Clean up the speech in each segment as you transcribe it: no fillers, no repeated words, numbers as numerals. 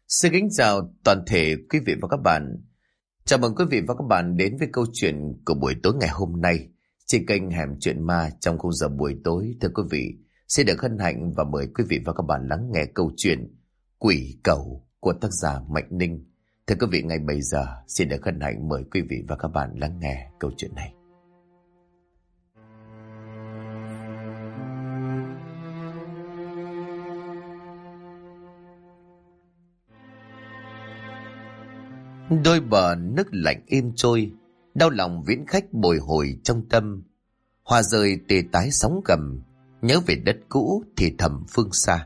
Xin kính chào toàn thể quý vị và các bạn. Chào mừng quý vị và các bạn đến với câu chuyện của buổi tối ngày hôm nay trên kênh Hẻm Chuyện Ma trong khung giờ buổi tối. Thưa quý vị, xin được hân hạnh và mời quý vị và các bạn lắng nghe câu chuyện Quỷ Cẩu của tác giả Mạnh Ninh. Thưa quý vị, ngay bây giờ xin được hân hạnh mời quý vị và các bạn lắng nghe câu chuyện này. Đôi bờ nước lạnh êm trôi, đau lòng viễn khách bồi hồi trong tâm. Hoa rơi tê tái sóng gầm, nhớ về đất cũ thì thầm phương xa.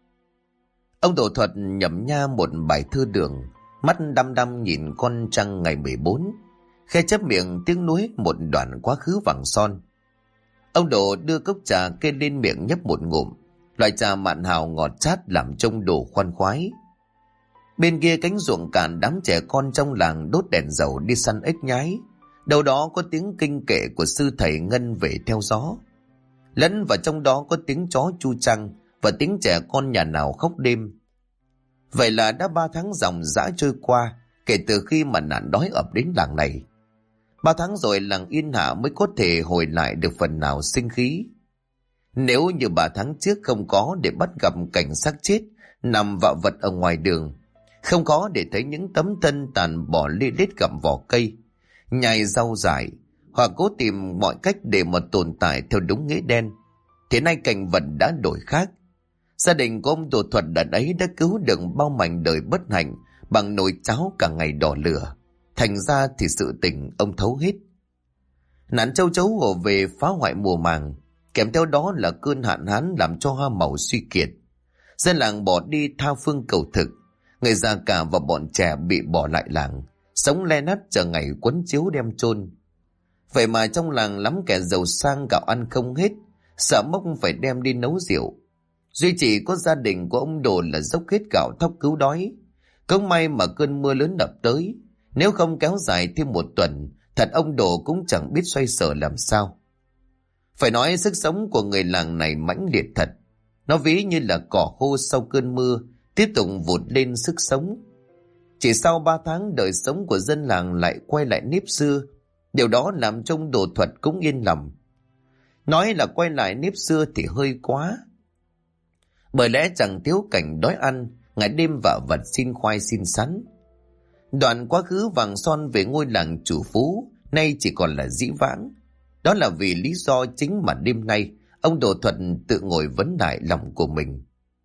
Ông Đỗ Thuật nhẩm nha một bài thơ đường, mắt đăm đăm nhìn con trăng ngày 14, khe chép miệng tiếng nuối một đoạn quá khứ vàng son. Ông Đỗ đưa cốc trà kê lên miệng nhấp một ngụm, loại trà mặn hào ngọt chát làm trông Đỗ khoan khoái. Bên kia cánh ruộng cạn, đám trẻ con trong làng đốt đèn dầu đi săn ếch nhái. Đâu đó có tiếng kinh kệ của sư thầy Ngân về theo gió. Lẫn vào trong đó có tiếng chó chu trăng và tiếng trẻ con nhà nào khóc đêm. Vậy là đã 3 tháng ròng rã trôi qua kể từ khi mà nạn đói ập đến làng này. 3 tháng rồi làng yên hạ mới có thể hồi lại được phần nào sinh khí. Nếu như 3 tháng trước không có để bắt gặp cảnh xác chết nằm vạ vật ở ngoài đường, không có để thấy những tấm thân tàn bỏ lê lết gặm vỏ cây, nhai rau dại, hoặc cố tìm mọi cách để mà tồn tại theo đúng nghĩa đen, thì nay cảnh vật đã đổi khác. Gia đình của ông Đỗ Thuật đợt ấy đã cứu được bao mảnh đời bất hạnh bằng nồi cháo cả ngày đỏ lửa. Thành ra thì sự tình ông thấu hết. Nạn châu chấu ùa về phá hoại mùa màng, kèm theo đó là cơn hạn hán làm cho hoa màu suy kiệt. Dân làng bỏ đi tha phương cầu thực. Người già cả và bọn trẻ bị bỏ lại làng, sống le nát chờ ngày quấn chiếu đem chôn. Vậy mà trong làng lắm kẻ giàu sang gạo ăn không hết, sợ mốc phải đem đi nấu rượu. Duy chỉ có gia đình của ông Đồ là dốc hết gạo thóc cứu đói. Không may mà cơn mưa lớn ập tới, nếu không kéo dài thêm 1 tuần, thật ông Đồ cũng chẳng biết xoay sở làm sao. Phải nói sức sống của người làng này mãnh liệt thật. Nó ví như là cỏ khô sau cơn mưa, tiếp tục vụt lên sức sống. Chỉ sau 3 tháng, đời sống của dân làng lại quay lại nếp xưa. Điều đó làm cho ông Đỗ Thuật cũng yên lòng. Nói là quay lại nếp xưa thì hơi quá, bởi lẽ chẳng thiếu cảnh đói ăn, ngày đêm vạ vật xin khoai xin sắn. Đoạn quá khứ vàng son về ngôi làng chủ phú nay chỉ còn là dĩ vãng. Đó là vì lý do chính mà đêm nay ông Đỗ Thuật tự ngồi vấn lại lòng của mình.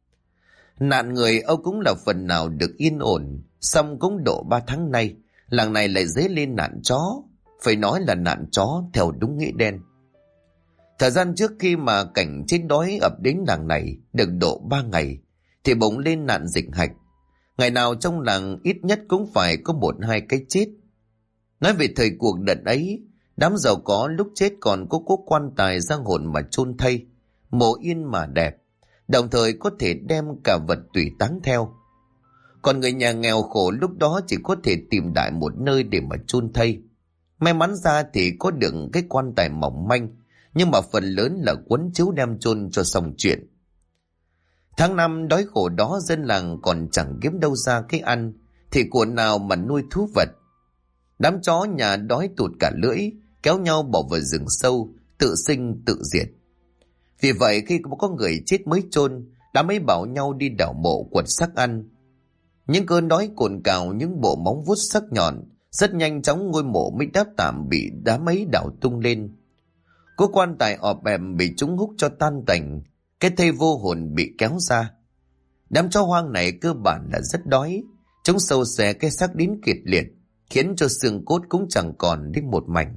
Nạn người Âu cũng là phần nào được yên ổn, xong cũng độ 3 tháng nay, làng này lại dấy lên nạn chó, phải nói là nạn chó theo đúng nghĩa đen. Thời gian trước khi mà cảnh chết đói ập đến làng này được độ 3 ngày, thì bỗng lên nạn dịch hạch. Ngày nào trong làng ít nhất cũng phải có 1-2 cái chết. Nói về thời cuộc đợt ấy, đám giàu có lúc chết còn có cố quan tài ra hồn mà chôn thay, mộ yên mà đẹp, đồng thời có thể đem cả vật tùy táng theo. Còn người nhà nghèo khổ lúc đó chỉ có thể tìm đại một nơi để mà chôn thây. May mắn ra thì có được cái quan tài mỏng manh, nhưng mà phần lớn là quấn chiếu đem chôn cho xong chuyện. Tháng 5 đói khổ đó, dân làng còn chẳng kiếm đâu ra cái ăn, thì của nào mà nuôi thú vật. Đám chó nhà đói tụt cả lưỡi, kéo nhau bỏ vào rừng sâu, tự sinh tự diệt. Vì vậy khi có người chết mới chôn, đám ấy bảo nhau đi đào mộ quật xác ăn. Những cơn đói cồn cào, những bộ móng vuốt sắc nhọn, rất nhanh chóng ngôi mộ mới đáp tạm bị đám ấy đào tung lên. Có quan tài ọp ẹp bị chúng húc cho tan tành, cái thây vô hồn bị kéo ra. Đám chó hoang này cơ bản là rất đói, chúng sâu xé cái xác đến kiệt liệt, khiến cho xương cốt cũng chẳng còn đến một mảnh.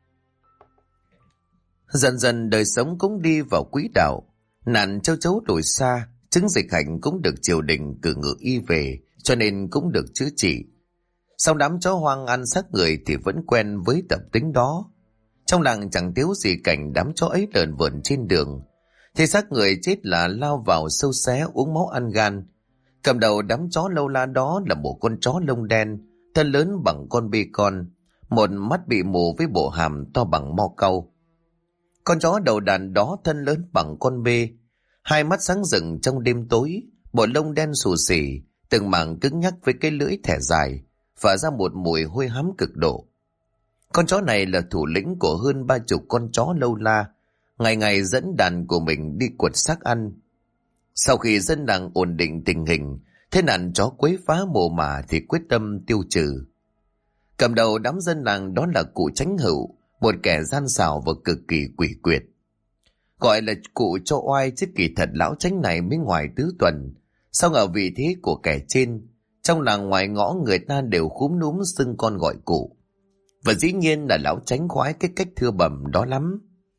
Dần dần đời sống cũng đi vào quỹ đạo, nạn châu chấu đổi xa, chứng dịch hạnh cũng được triều đình cử ngự y về, cho nên cũng được chữa trị. Sau đám chó hoang ăn xác người thì vẫn quen với tập tính đó. Trong làng chẳng thiếu gì cảnh đám chó ấy lờn vờn trên đường, thì xác người chết là lao vào sâu xé uống máu ăn gan. Cầm đầu đám chó lâu la đó là một con chó lông đen, thân lớn bằng con bê con, một mắt bị mù với bộ hàm to bằng mo cau. Con chó đầu đàn đó thân lớn bằng con bê, hai mắt sáng rực trong đêm tối, bộ lông đen xù xì, từng mảng cứng nhắc với cái lưỡi thẻ dài, phả ra một mùi hôi hám cực độ. Con chó này là thủ lĩnh của hơn 30 con chó lâu la, ngày ngày dẫn đàn của mình đi quật xác ăn. Sau khi dân làng ổn định tình hình, thế nạn chó quấy phá mồ mả thì quyết tâm tiêu trừ. Cầm đầu đám dân làng đó là cụ Chánh Hữu, một kẻ gian xảo và cực kỳ quỷ quyệt. Gọi là cụ cho oai chứ kỳ thật lão Chánh này mới ngoài tứ tuần. Song ở vị thế của kẻ trên, trong làng ngoài ngõ người ta đều khúm núm xưng con gọi cụ. Và dĩ nhiên là lão Chánh khoái cái cách thưa bẩm đó lắm.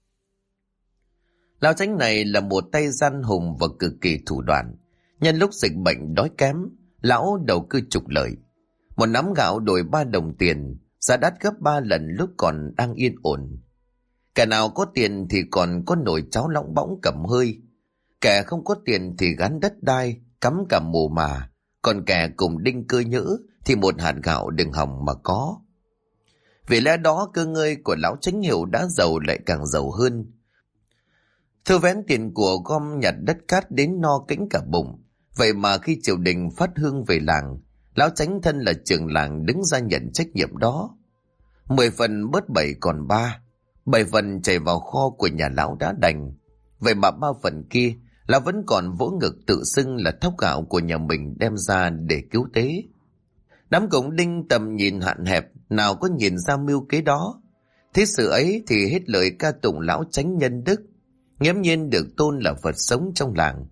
Lão Chánh này là một tay gian hùng và cực kỳ thủ đoạn. Nhân lúc dịch bệnh đói kém, lão đầu cơ trục lợi. Một nắm gạo đổi 3 đồng tiền, giá đắt gấp 3 lần lúc còn đang yên ổn. Kẻ nào có tiền thì còn có nồi cháo lỏng bõng cầm hơi. Kẻ không có tiền thì gắn đất đai, cắm cả mồ mà. Còn kẻ cùng đinh cơ nhỡ thì một hạt gạo đừng hòng mà có. Vì lẽ đó cơ ngơi của lão Chánh Hiệu đã giàu lại càng giàu hơn. Thư vén tiền của gom nhặt đất cát đến no kính cả bụng. Vậy mà khi triều đình phát hương về làng, lão Chánh thân là trưởng làng đứng ra nhận trách nhiệm đó. 10 phần bớt 7 còn 3, 7 phần chảy vào kho của nhà lão đã đành. Vậy mà 3 phần kia, lão vẫn còn vỗ ngực tự xưng là thóc gạo của nhà mình đem ra để cứu tế. Đám cộng đinh tầm nhìn hạn hẹp, nào có nhìn ra mưu kế đó. Thế sự ấy thì hết lời ca tụng lão Chánh nhân đức, nghiễm nhiên được tôn là Phật sống trong làng.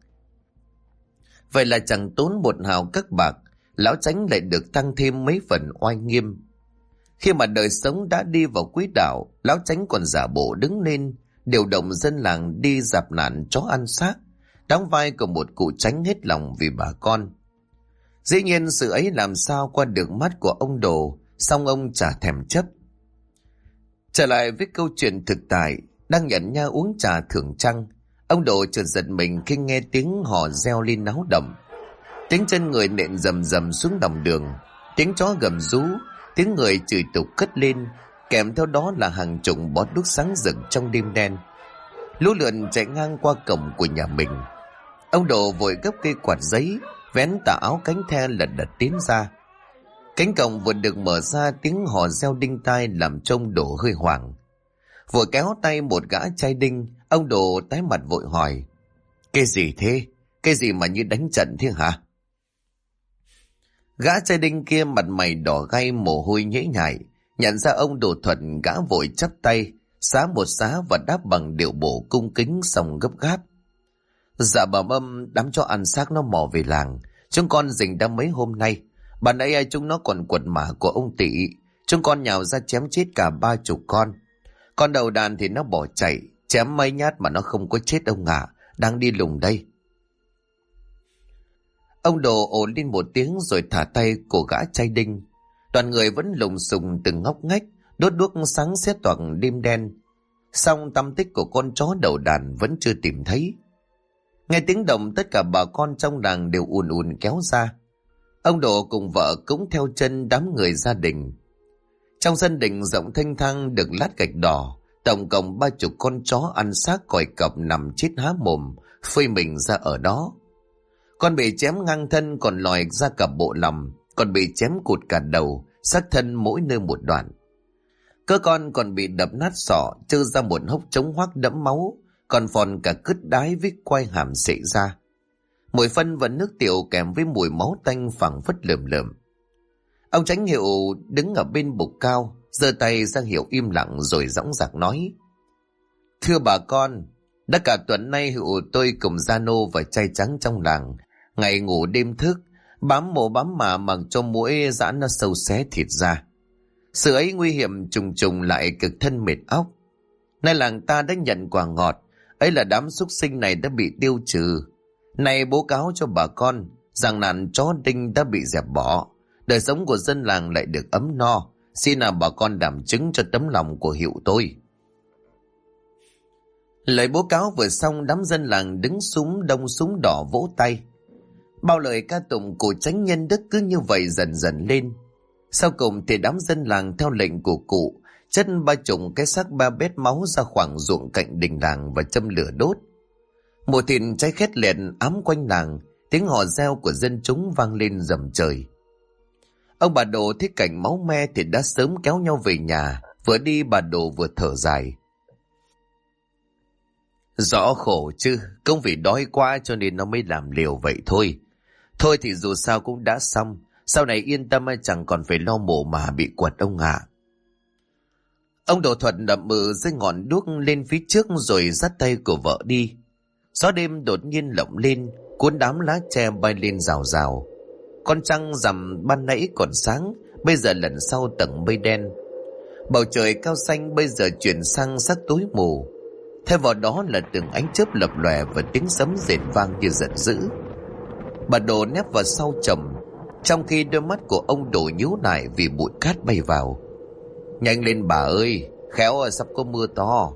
Vậy là chẳng tốn một hào các bạc, lão Chánh lại được tăng thêm mấy phần oai nghiêm. Khi mà đời sống đã đi vào quỹ đạo, lão Chánh còn giả bộ đứng lên, điều động dân làng đi dạp nạn chó ăn xác, đóng vai của một cụ Chánh hết lòng vì bà con. Dĩ nhiên sự ấy làm sao qua được mắt của ông Đồ, song ông chả thèm chấp. Trở lại với câu chuyện thực tại, đang nhận nha uống trà thưởng trăng, ông Đồ chợt giật mình khi nghe tiếng hò reo lên náo động. Tiếng chân người nện rầm rầm xuống đồng đường, tiếng chó gầm rú, tiếng người chửi tục cất lên, kèm theo đó là hàng chục bó đuốc sáng rực trong đêm đen. Lũ lượn chạy ngang qua cổng của nhà mình. Ông Đồ vội gấp cây quạt giấy, vén tà áo cánh the lật đật tiến ra. Cánh cổng vừa được mở ra, tiếng hò reo đinh tai làm trông Đồ hơi hoảng. Vừa kéo tay một gã trai đinh, ông Đồ tái mặt vội hỏi: "Cái gì thế? Cái gì mà như đánh trận thế hả?" Gã trai đinh kia mặt mày đỏ gay, mồ hôi nhễ nhại, nhận ra ông Đồ Thuận, gã vội chắp tay, xá một xá và đáp bằng điệu bộ cung kính xong gấp gáp: "Dạ bẩm đám chó ăn xác nó mò về làng, chúng con rình đã mấy hôm nay. Bà nãy chúng nó còn quật mả của ông Tị, chúng con nhào ra chém chết cả 30 con. Con đầu đàn thì nó bỏ chạy, chém mấy nhát mà nó không có chết ông ạ, đang đi lùng đây." Ông Đồ ồ lên một tiếng rồi thả tay của gã trai đinh. Đoàn người vẫn lùng xùng từng ngóc ngách, đốt đuốc sáng xét toạc đêm đen. Song tăm tích của con chó đầu đàn vẫn chưa tìm thấy. Nghe tiếng động, tất cả bà con trong làng đều ùn ùn kéo ra. Ông Đồ cùng vợ cũng theo chân đám người gia đình. Trong sân đình rộng thênh thang được lát gạch đỏ, tổng cộng 30 con chó ăn xác còi cọp nằm chết há mồm, phơi mình ra ở đó. Con bị chém ngang thân còn lòi ra cả bộ lòng, còn bị chém cụt cả đầu, xác thân mỗi nơi một đoạn. Cơ con còn bị đập nát sọ, trơ ra một hốc trống hoác đẫm máu, còn phòn cả cứt đái với quai hàm xệ ra. Mùi phân và nước tiểu kèm với mùi máu tanh phảng phất lởm lởm. Ông Chánh Hiệu đứng ở bên bục cao, giơ tay ra hiệu im lặng rồi dõng dạc nói: "Thưa bà con, đã cả tuần nay Hiệu tôi cùng gia nô và trai trắng trong làng, ngày ngủ đêm thức, bám mồ bám mả mặc cho muỗi dã nó sâu xé thịt ra. Sự ấy nguy hiểm trùng trùng lại cực thân mệt óc. Nay làng ta đã nhận quả ngọt, ấy là đám súc sinh này đã bị tiêu trừ. Này bố cáo cho bà con rằng nạn chó đinh đã bị dẹp bỏ, đời sống của dân làng lại được ấm no. Xin nào bà con đảm chứng cho tấm lòng của Hiệu tôi." Lời bố cáo vừa xong, đám dân làng đứng súng đông súng đỏ vỗ tay. Bao lời ca tụng của Chánh nhân đức cứ như vậy dần dần lên. Sau cùng thì đám dân làng theo lệnh của cụ chất 30 cái xác 3 bét máu ra khoảng ruộng cạnh đình làng và châm lửa đốt. Mùi thịt cháy khét liệt ám quanh làng, tiếng hò reo của dân chúng vang lên rầm trời. Ông bà Đồ thấy cảnh máu me thì đã sớm kéo nhau về nhà. Vừa đi bà Đồ vừa thở dài. Rõ khổ chứ, cũng vì đói quá cho nên nó mới làm liều vậy thôi. Thôi thì dù sao cũng đã xong, sau này yên tâm chẳng còn phải lo mổ mà bị quật ông ạ. Ông Đồ Thuận đậm mừ dưới ngọn đuốc lên phía trước rồi dắt tay của vợ đi. Gió đêm đột nhiên lộng lên, cuốn đám lá tre bay lên rào rào. Con trăng rằm ban nãy còn sáng, bây giờ lần sau tầng mây đen. Bầu trời cao xanh bây giờ chuyển sang sắc tối mù. Thay vào đó là từng ánh chớp lập lòe và tiếng sấm rền vang như giận dữ. Bà Đồ nép vào sau chồng, trong khi đôi mắt của ông Đồ nhíu lại vì bụi cát bay vào. Nhanh lên bà ơi, khéo sắp có mưa to.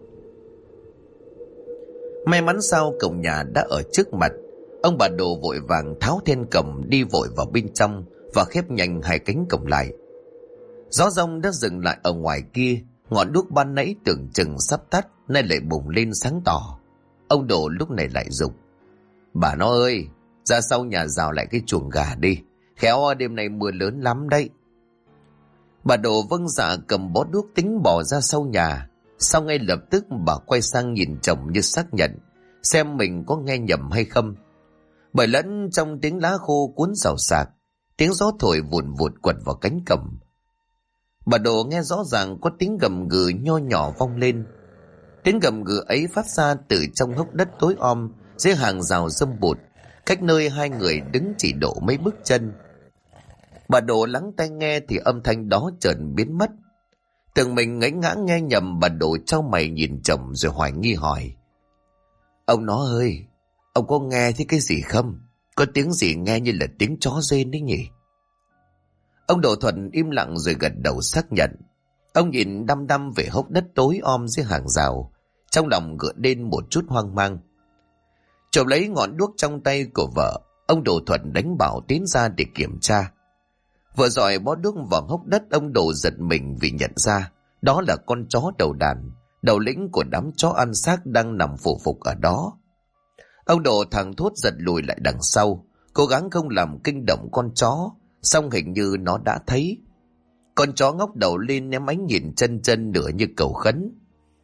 May mắn sao cổng nhà đã ở trước mặt. Ông bà Đồ vội vàng tháo then cổng đi vội vào bên trong và khép nhanh hai cánh cổng lại. Gió giông đã dừng lại ở ngoài kia. Ngọn đuốc ban nãy tưởng chừng sắp tắt nay lại bùng lên sáng tỏ. Ông Đồ lúc này lại giục: bà nó ơi, ra sau nhà rào lại cái chuồng gà đi, khéo đêm nay mưa lớn lắm đấy. Bà Đồ vâng dạ cầm bó đuốc tính bỏ ra sau nhà. Sau ngay lập tức bà quay sang nhìn chồng như xác nhận xem mình có nghe nhầm hay không. Bởi lẫn trong tiếng lá khô cuốn xào xạc, tiếng gió thổi vùn vụt quật vào cánh cổng. Bà Đồ nghe rõ ràng có tiếng gầm gừ nho nhỏ vong lên. Tiếng gầm gừ ấy phát ra từ trong hốc đất tối om dưới hàng rào râm bụt, cách nơi hai người đứng chỉ độ mấy bước chân. Bà Đồ lắng tai nghe thì âm thanh đó chợt biến mất. Tưởng mình ngẫy ngã nghe nhầm, bà Đồ chau mày nhìn chồng rồi hoài nghi hỏi: ông nó ơi, ông có nghe thấy cái gì không? Có tiếng gì nghe như là tiếng chó rên đấy nhỉ? Ông Đồ Thuận im lặng rồi gật đầu xác nhận. Ông nhìn đăm đăm về hốc đất tối om dưới hàng rào, trong lòng gợn lên một chút hoang mang. Chộp lấy ngọn đuốc trong tay của vợ, ông Đồ Thuận đánh bảo tiến ra để kiểm tra. Vừa dọi bó đuốc vào hốc đất, ông Đồ giật mình vì nhận ra đó là con chó đầu đàn, đầu lĩnh của đám chó ăn xác đang nằm phủ phục ở đó. Ông Đồ thẳng thốt giật lùi lại đằng sau, cố gắng không làm kinh động con chó, song hình như nó đã thấy. Con chó ngóc đầu lên ném ánh nhìn chân chân nửa như cầu khấn.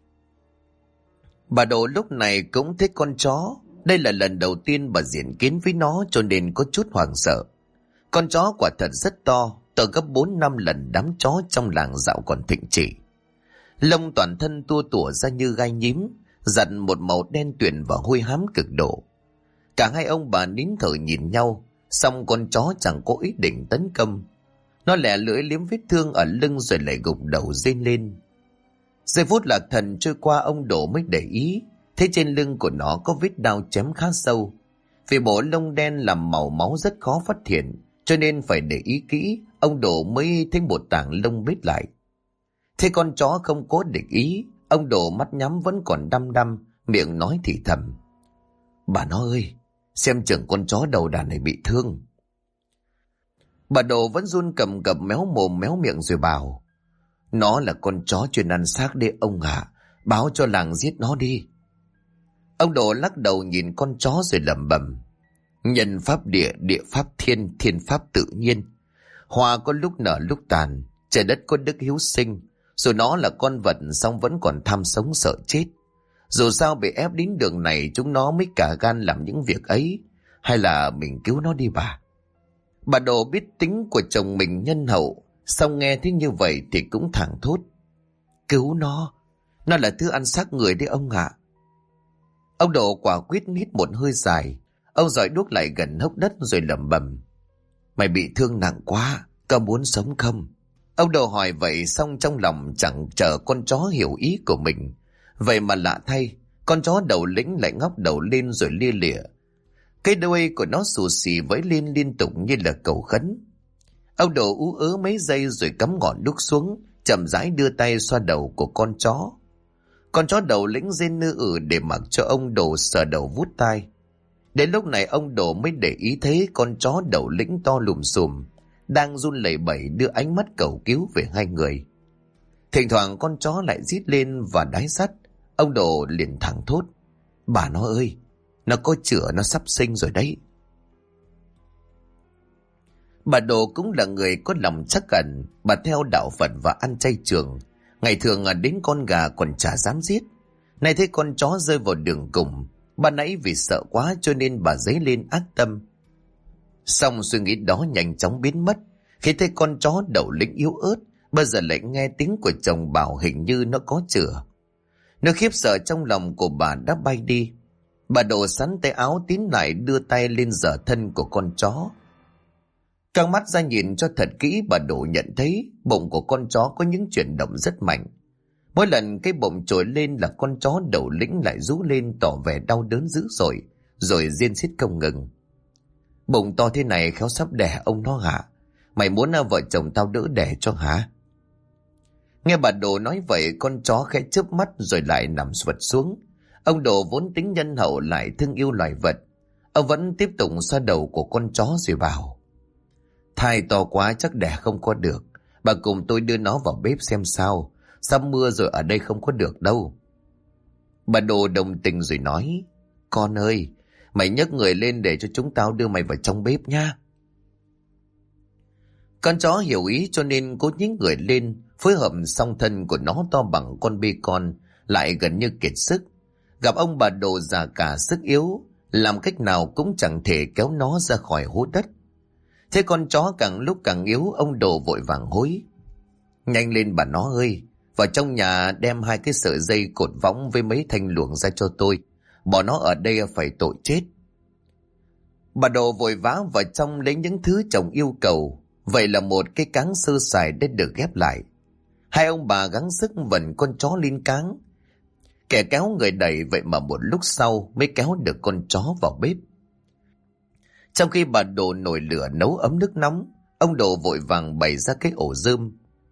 Bà Đồ lúc này cũng thích con chó. Đây là lần đầu tiên bà diện kiến với nó cho nên có chút hoảng sợ. Con chó quả thật rất to gấp 4-5 lần đám chó trong làng dạo còn thịnh trị. Lông toàn thân tua tủa ra như gai nhím, dặn một màu đen tuyền và hôi hám cực độ. Cả hai ông bà nín thở nhìn nhau, song con chó chẳng có ý định tấn công. Nó lẻ lưỡi liếm vết thương ở lưng rồi lại gục đầu rên lên. Giây phút lạc thần trôi qua, ông Đồ mới để ý thấy trên lưng của nó có vết đao chém khá sâu. Vì bộ lông đen làm màu máu rất khó phát hiện, cho nên phải để ý kỹ, ông Đồ mới thấy một tảng lông bết lại. Thế con chó không cố định ý, ông Đồ mắt nhắm vẫn còn đăm đăm, miệng nói thì thầm: bà nó ơi, xem chừng con chó đầu đàn này bị thương. Bà Đồ vẫn run cầm cập méo mồm méo miệng rồi bảo: nó là con chó chuyên ăn xác đấy ông ạ, báo cho làng giết nó đi. Ông Đồ lắc đầu nhìn con chó rồi lẩm bẩm: nhân pháp địa, địa pháp thiên, thiên pháp tự nhiên. Hoa có lúc nở lúc tàn, trời đất có đức hiếu sinh. Rồi nó là con vật song vẫn còn tham sống sợ chết. Dù sao bị ép đến đường này chúng nó mới cả gan làm những việc ấy. Hay là mình cứu nó đi bà? Bà Đồ biết tính của chồng mình nhân hậu, song nghe thấy như vậy thì cũng thẳng thốt: cứu nó là thứ ăn xác người đấy ông ạ. Ông Đồ quả quyết hít một hơi dài. Ông dọi đuốc lại gần hốc đất rồi lẩm bẩm: mày bị thương nặng quá, có muốn sống không? Ông Đồ hỏi vậy xong trong lòng chẳng chờ con chó hiểu ý của mình. Vậy mà lạ thay, con chó đầu lĩnh lại ngóc đầu lên rồi lia lịa. Cái đuôi của nó xù xì vẫy lên liên tục như là cầu khấn. Ông Đồ ú ớ mấy giây rồi cắm ngọn đuốc xuống, chậm rãi đưa tay xoa đầu của con chó. Con chó đầu lĩnh rên nư để mặc cho ông Đồ sờ đầu vuốt tai. Đến lúc này ông Đồ mới để ý thấy con chó đầu lĩnh to lùm xùm, đang run lẩy bẩy đưa ánh mắt cầu cứu về hai người. Thỉnh thoảng con chó lại rít lên và đái sắt. Ông Đồ liền thẳng thốt: bà nó ơi, nó có chữa, nó sắp sinh rồi đấy. Bà Đồ cũng là người có lòng trắc ẩn, bà theo đạo Phật và ăn chay trường. Ngày thường đến con gà còn chả dám giết. Nay thấy con chó rơi vào đường cùng, ban nãy vì sợ quá cho nên bà dấy lên ác tâm. Xong suy nghĩ đó nhanh chóng biến mất. Khi thấy con chó đầu lĩnh yếu ớt, bây giờ lại nghe tiếng của chồng bảo hình như nó có chữa. Nó khiếp sợ trong lòng của bà đã bay đi. Bà Đồ sắn tay áo tín lại, đưa tay lên giở thân của con chó. Căng mắt ra nhìn cho thật kỹ, bà Đồ nhận thấy bụng của con chó có những chuyển động rất mạnh. Mỗi lần cái bụng trồi lên là con chó đầu lĩnh lại rú lên tỏ vẻ đau đớn dữ dội, rồi riêng rít không ngừng. Bụng to thế này khéo sắp đẻ ông nó hả? Mày muốn vợ chồng tao đỡ đẻ cho hả? Nghe bà Đồ nói vậy, con chó khẽ chớp mắt rồi lại nằm sụt xuống. Ông Đồ vốn tính nhân hậu lại thương yêu loài vật. Ông vẫn tiếp tục xoa đầu của con chó rồi bảo: thai to quá chắc đẻ không có được. Bà cùng tôi đưa nó vào bếp xem sao. Sắp mưa rồi, ở đây không có được đâu. Bà Đồ đồng tình rồi nói: con ơi, mày nhấc người lên để cho chúng tao đưa mày vào trong bếp nha. Con chó hiểu ý cho nên cố nhích người lên, phối hợp song thân của nó to bằng con bê con, lại gần như kiệt sức. Gặp ông bà Đồ già cả sức yếu, làm cách nào cũng chẳng thể kéo nó ra khỏi hố đất. Thế con chó càng lúc càng yếu, ông Đồ vội vàng hối: nhanh lên bà nó ơi, vào trong nhà đem 2 cái sợi dây cột võng với mấy thanh luồng ra cho tôi. Bỏ nó ở đây phải tội chết. Bà Đồ vội vã vào trong lấy những thứ chồng yêu cầu. Vậy là một cái cáng sơ sài đã được ghép lại. Hai ông bà gắng sức vần con chó lên cáng. Kẻ kéo người đẩy, vậy mà một lúc sau mới kéo được con chó vào bếp. Trong khi bà Đồ nồi lửa nấu ấm nước nóng, ông Đồ vội vàng bày ra cái ổ rơm.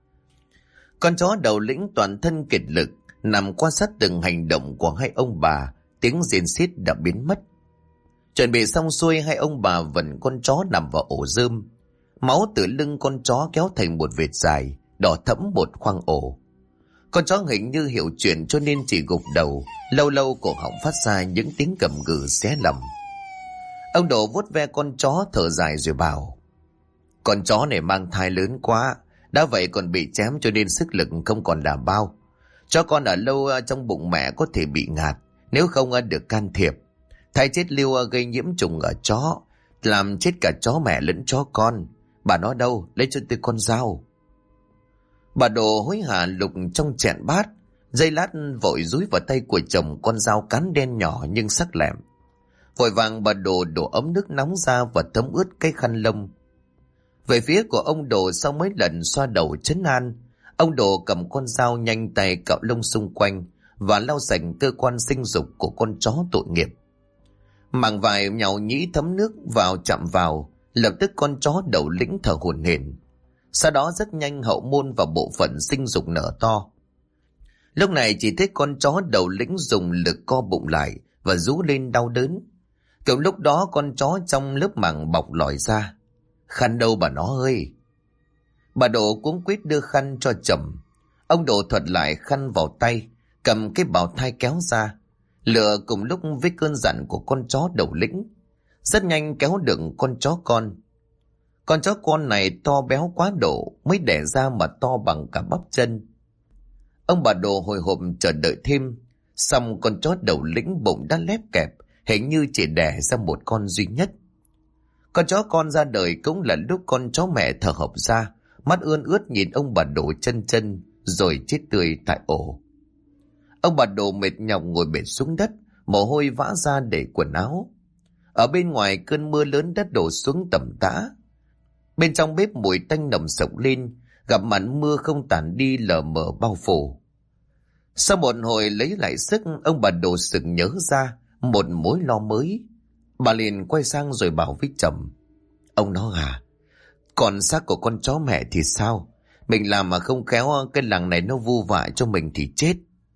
Con chó đầu lĩnh toàn thân kiệt lực, nằm quan sát từng hành động của hai ông bà, tiếng rên rít đã biến mất. Chuẩn bị xong xuôi, hai ông bà vần con chó nằm vào ổ rơm. Máu từ lưng con chó kéo thành một vệt dài, đỏ thẫm một khoang ổ. Con chó hình như hiểu chuyện cho nên chỉ gục đầu, lâu lâu cổ họng phát ra những tiếng gầm gừ xé lòng. Ông Đồ vuốt ve con chó thở dài rồi bảo: con chó này mang thai lớn quá, đã vậy còn bị chém cho nên sức lực không còn đảm bao. Cho con ở lâu trong bụng mẹ có thể bị ngạt, nếu không được can thiệp. Thai chết lưu gây nhiễm trùng ở chó, làm chết cả chó mẹ lẫn chó con. Bà nó đâu, lấy cho tôi con dao. Bà Đồ hối hả lục trong chén bát, giây lát vội dúi vào tay của chồng con dao cán đen nhỏ nhưng sắc lẹm. Vội vàng bà Đồ đổ ấm nước nóng ra và thấm ướt cái khăn lông. Về phía của ông Đồ, sau mấy lần xoa đầu trấn an, ông Đồ cầm con dao nhanh tay cạo lông xung quanh và lau sạch cơ quan sinh dục của con chó tội nghiệp. Mảng vải nhàu nhĩ thấm nước vào chạm vào, lập tức con chó đầu lĩnh thở hổn hển. Sau đó rất nhanh hậu môn và bộ phận sinh dục nở to. Lúc này chỉ thấy con chó đầu lĩnh dùng lực co bụng lại và rú lên đau đớn. Kiểu lúc đó con chó trong lớp màng bọc lòi ra. Khăn đâu bà nó ơi? Bà Đồ cuống quýt đưa khăn cho chồng. Ông Đồ thuật lại khăn vào tay, cầm cái bào thai kéo ra, lựa cùng lúc với cơn giận của con chó đầu lĩnh. Rất nhanh kéo được con chó con. Con chó con này to béo quá độ, mới đẻ ra mà to bằng cả bắp chân. Ông bà Đồ hồi hộp chờ đợi thêm, xong con chó đầu lĩnh bụng đã lép kẹp, hình như chỉ đẻ ra một con duy nhất. Con chó con ra đời cũng là lúc con chó mẹ thở hộc ra, mắt ươn ướt nhìn ông bà Đồ chân chân, rồi chết tươi tại ổ. Ông bà Đồ mệt nhọc ngồi bệt xuống đất, mồ hôi vã ra để quần áo. Ở bên ngoài cơn mưa lớn đã đổ xuống tầm tã. Bên trong bếp mùi tanh nồng sộc lên, gặp màn mưa không tản đi lờ mờ bao phủ. Sau một hồi lấy lại sức, ông bà Đồ sực nhớ ra một mối lo mới. Bà liền quay sang rồi bảo với chồng: ông nó à, còn xác của con chó mẹ thì sao? Mình làm mà không khéo cái làng này nó vu vạ cho mình thì chết.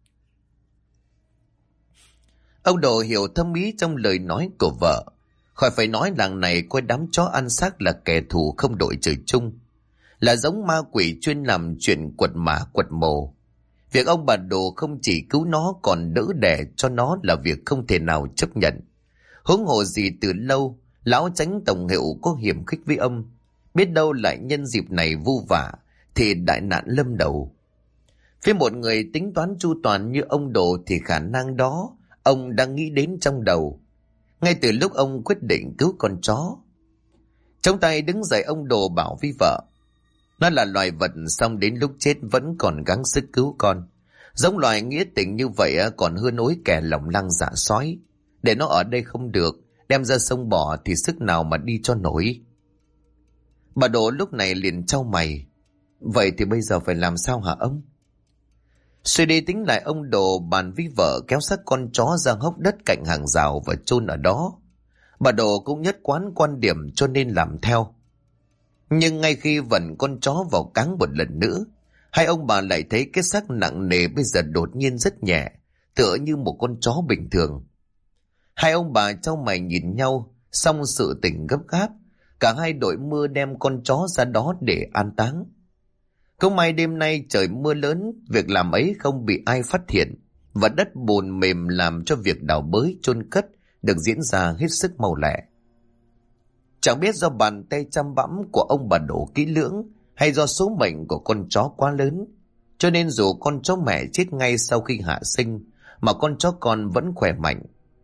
Ông Đồ hiểu thâm ý trong lời nói của vợ. Khỏi phải nói, làng này coi đám chó ăn xác là kẻ thù không đội trời chung, là giống ma quỷ chuyên làm chuyện quật mả quật mồ. Việc ông bà Đồ không chỉ cứu nó còn đỡ đẻ cho nó là việc không thể nào chấp nhận. Huống hồ gì từ lâu lão Chánh tổng hiệu có hiểm khích với ông, biết đâu lại nhân dịp này vu vả thì đại nạn lâm đầu. Với một người tính toán chu toàn như ông Đồ thì khả năng đó ông đang nghĩ đến trong đầu ngay từ lúc ông quyết định cứu con chó. Trong tay đứng dậy, ông Đồ bảo với vợ, nó là loài vật xong đến lúc chết vẫn còn gắng sức cứu con. Giống loài nghĩa tình như vậy còn hơn ối kẻ lòng lăng dạ sói. Để nó ở đây không được, đem ra sông bỏ thì sức nào mà đi cho nổi. Bà Đồ lúc này liền chau mày. Vậy thì bây giờ phải làm sao hả ông? Suy đi tính lại, ông Đồ bàn với vợ kéo xác con chó ra hốc đất cạnh hàng rào và chôn ở đó. Bà Đồ cũng nhất quán quan điểm cho nên làm theo. Nhưng ngay khi vần con chó vào cáng một lần nữa, hai ông bà lại thấy cái xác nặng nề bây giờ đột nhiên rất nhẹ, tựa như một con chó bình thường. Hai ông bà chau mày nhìn nhau, xong sự tình gấp gáp, cả hai đội mưa đem con chó ra đó để an táng. Không may đêm nay trời mưa lớn, việc làm ấy không bị ai phát hiện, và đất bùn mềm làm cho việc đào bới chôn cất được diễn ra hết sức mau lẹ. Chẳng biết do bàn tay chăm bẵm của ông bà Đổ kỹ lưỡng hay do số mệnh của con chó quá lớn, cho nên dù con chó mẹ chết ngay sau khi hạ sinh mà con chó con vẫn khỏe mạnh.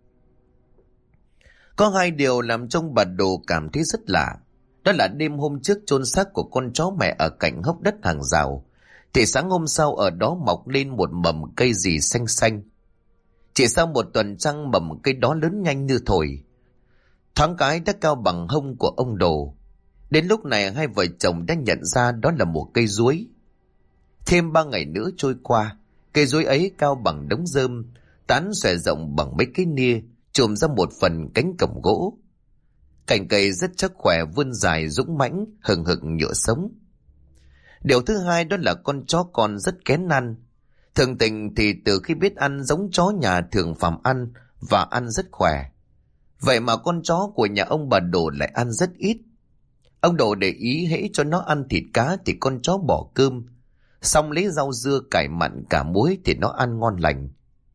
Có hai điều làm cho ông bà Đồ cảm thấy rất lạ. Đó là đêm hôm trước chôn xác của con chó mẹ ở cạnh hốc đất hàng rào, thì sáng hôm sau ở đó mọc lên một mầm cây gì xanh xanh. Chỉ sau một tuần trăng mầm cây đó lớn nhanh như thổi, thoáng cái đã cao bằng hông của ông Đồ. Đến lúc này hai vợ chồng đã nhận ra đó là một cây duối. Thêm 3 ngày nữa trôi qua, cây duối ấy cao bằng đống rơm, tán xòe rộng bằng mấy cái nia, chùm ra một phần cánh cổng gỗ. Cành cây rất chắc khỏe, vươn dài dũng mãnh, hừng hực nhựa sống. Điều thứ hai đó là con chó con rất kén ăn. Thường tình thì từ khi biết ăn giống chó nhà thường phàm ăn và ăn rất khỏe. Vậy mà con chó của nhà ông bà Đồ lại ăn rất ít. Ông Đồ để ý hễ cho nó ăn thịt cá thì con chó bỏ cơm, xong lấy rau dưa cải mặn cả muối thì nó ăn ngon lành.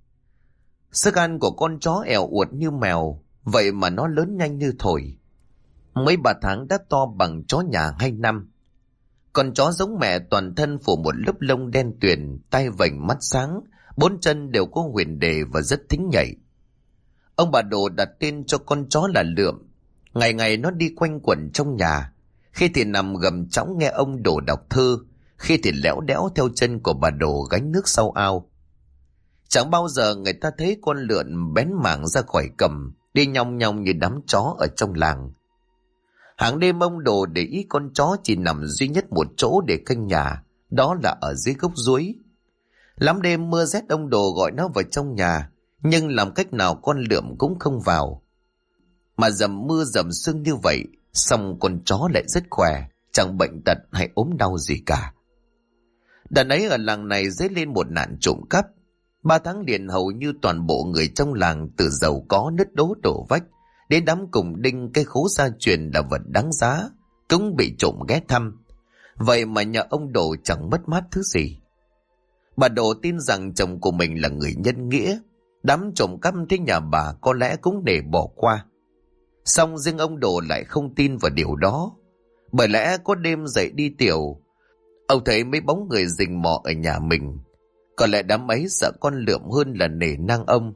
Sức ăn của con chó èo uột như mèo, vậy mà nó lớn nhanh như thổi. Mấy 3 tháng đã to bằng chó nhà 2 năm. Con chó giống mẹ toàn thân phủ một lớp lông đen tuyền, tai vành mắt sáng, 4 chân đều có huyền đề và rất thính nhạy. Ông bà Đồ đặt tên cho con chó là Lượm. Ngày ngày nó đi quanh quẩn trong nhà, khi thì nằm gầm chõng nghe ông Đồ đọc thơ, khi thì lẽo đẽo theo chân của bà Đồ gánh nước sau ao. Chẳng bao giờ người ta thấy con lượn bén mảng ra khỏi cầm, đi nhong nhong như đám chó ở trong làng. Hàng đêm ông Đồ để ý con chó chỉ nằm duy nhất một chỗ để canh nhà, đó là ở dưới gốc duối. Lắm đêm mưa rét ông Đồ gọi nó vào trong nhà, nhưng làm cách nào con Lượm cũng không vào. Mà dầm mưa dầm sương như vậy, xong con chó lại rất khỏe, chẳng bệnh tật hay ốm đau gì cả. Đợt ấy ở làng này dấy lên một nạn trộm cắp. 3 tháng liền hầu như toàn bộ người trong làng, từ giàu có nứt đố đổ vách đến đám cùng đinh cây khố gia truyền là vật đáng giá, cũng bị trộm ghé thăm. Vậy mà nhà ông Đồ chẳng mất mát thứ gì. Bà Đồ tin rằng chồng của mình là người nhân nghĩa, đám trộm cắp thế nhà bà có lẽ cũng để bỏ qua. Song riêng ông Đồ lại không tin vào điều đó. Bởi lẽ có đêm dậy đi tiểu, ông thấy mấy bóng người rình mò ở nhà mình. Có lẽ đám ấy sợ con Lượm hơn là nể nang ông.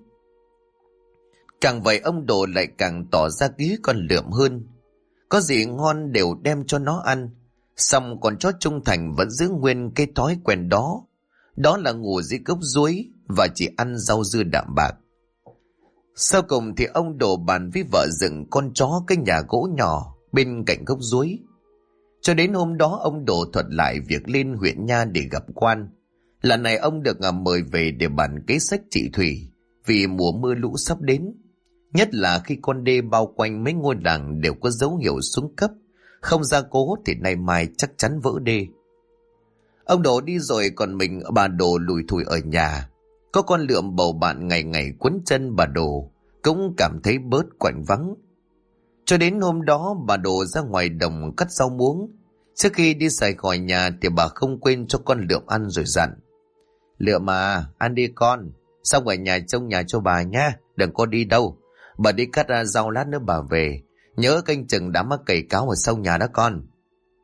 Càng vậy ông Đồ lại càng tỏ ra quý con Lượm hơn. Có gì ngon đều đem cho nó ăn. Xong con chó trung thành vẫn giữ nguyên cái thói quen đó. Đó là ngủ dưới gốc duối và chỉ ăn rau dưa đạm bạc. Sau cùng thì ông Đồ bàn với vợ dựng con chó cái nhà gỗ nhỏ bên cạnh gốc duối. Cho đến hôm đó ông Đồ thuật lại việc lên huyện Nha để gặp quan. Lần này ông được mời về để bàn kế sách trị thủy, vì mùa mưa lũ sắp đến. Nhất là khi con đê bao quanh mấy ngôi làng đều có dấu hiệu xuống cấp, không gia cố thì nay mai chắc chắn vỡ đê. Ông Đồ đi rồi còn mình bà Đồ lủi thủi ở nhà. Có con Lượm bầu bạn ngày ngày quấn chân bà Đồ, cũng cảm thấy bớt quạnh vắng. Cho đến hôm đó bà Đồ ra ngoài đồng cắt rau muống. Trước khi đi xài khỏi nhà thì bà không quên cho con Lượm ăn rồi dặn: Lượm à, ăn đi con, xong ở nhà trông nhà cho bà nhá, đừng có đi đâu. Bà đi cắt ra rau lát nữa bà về, nhớ canh chừng đám mắc cày cáo ở sau nhà đó con.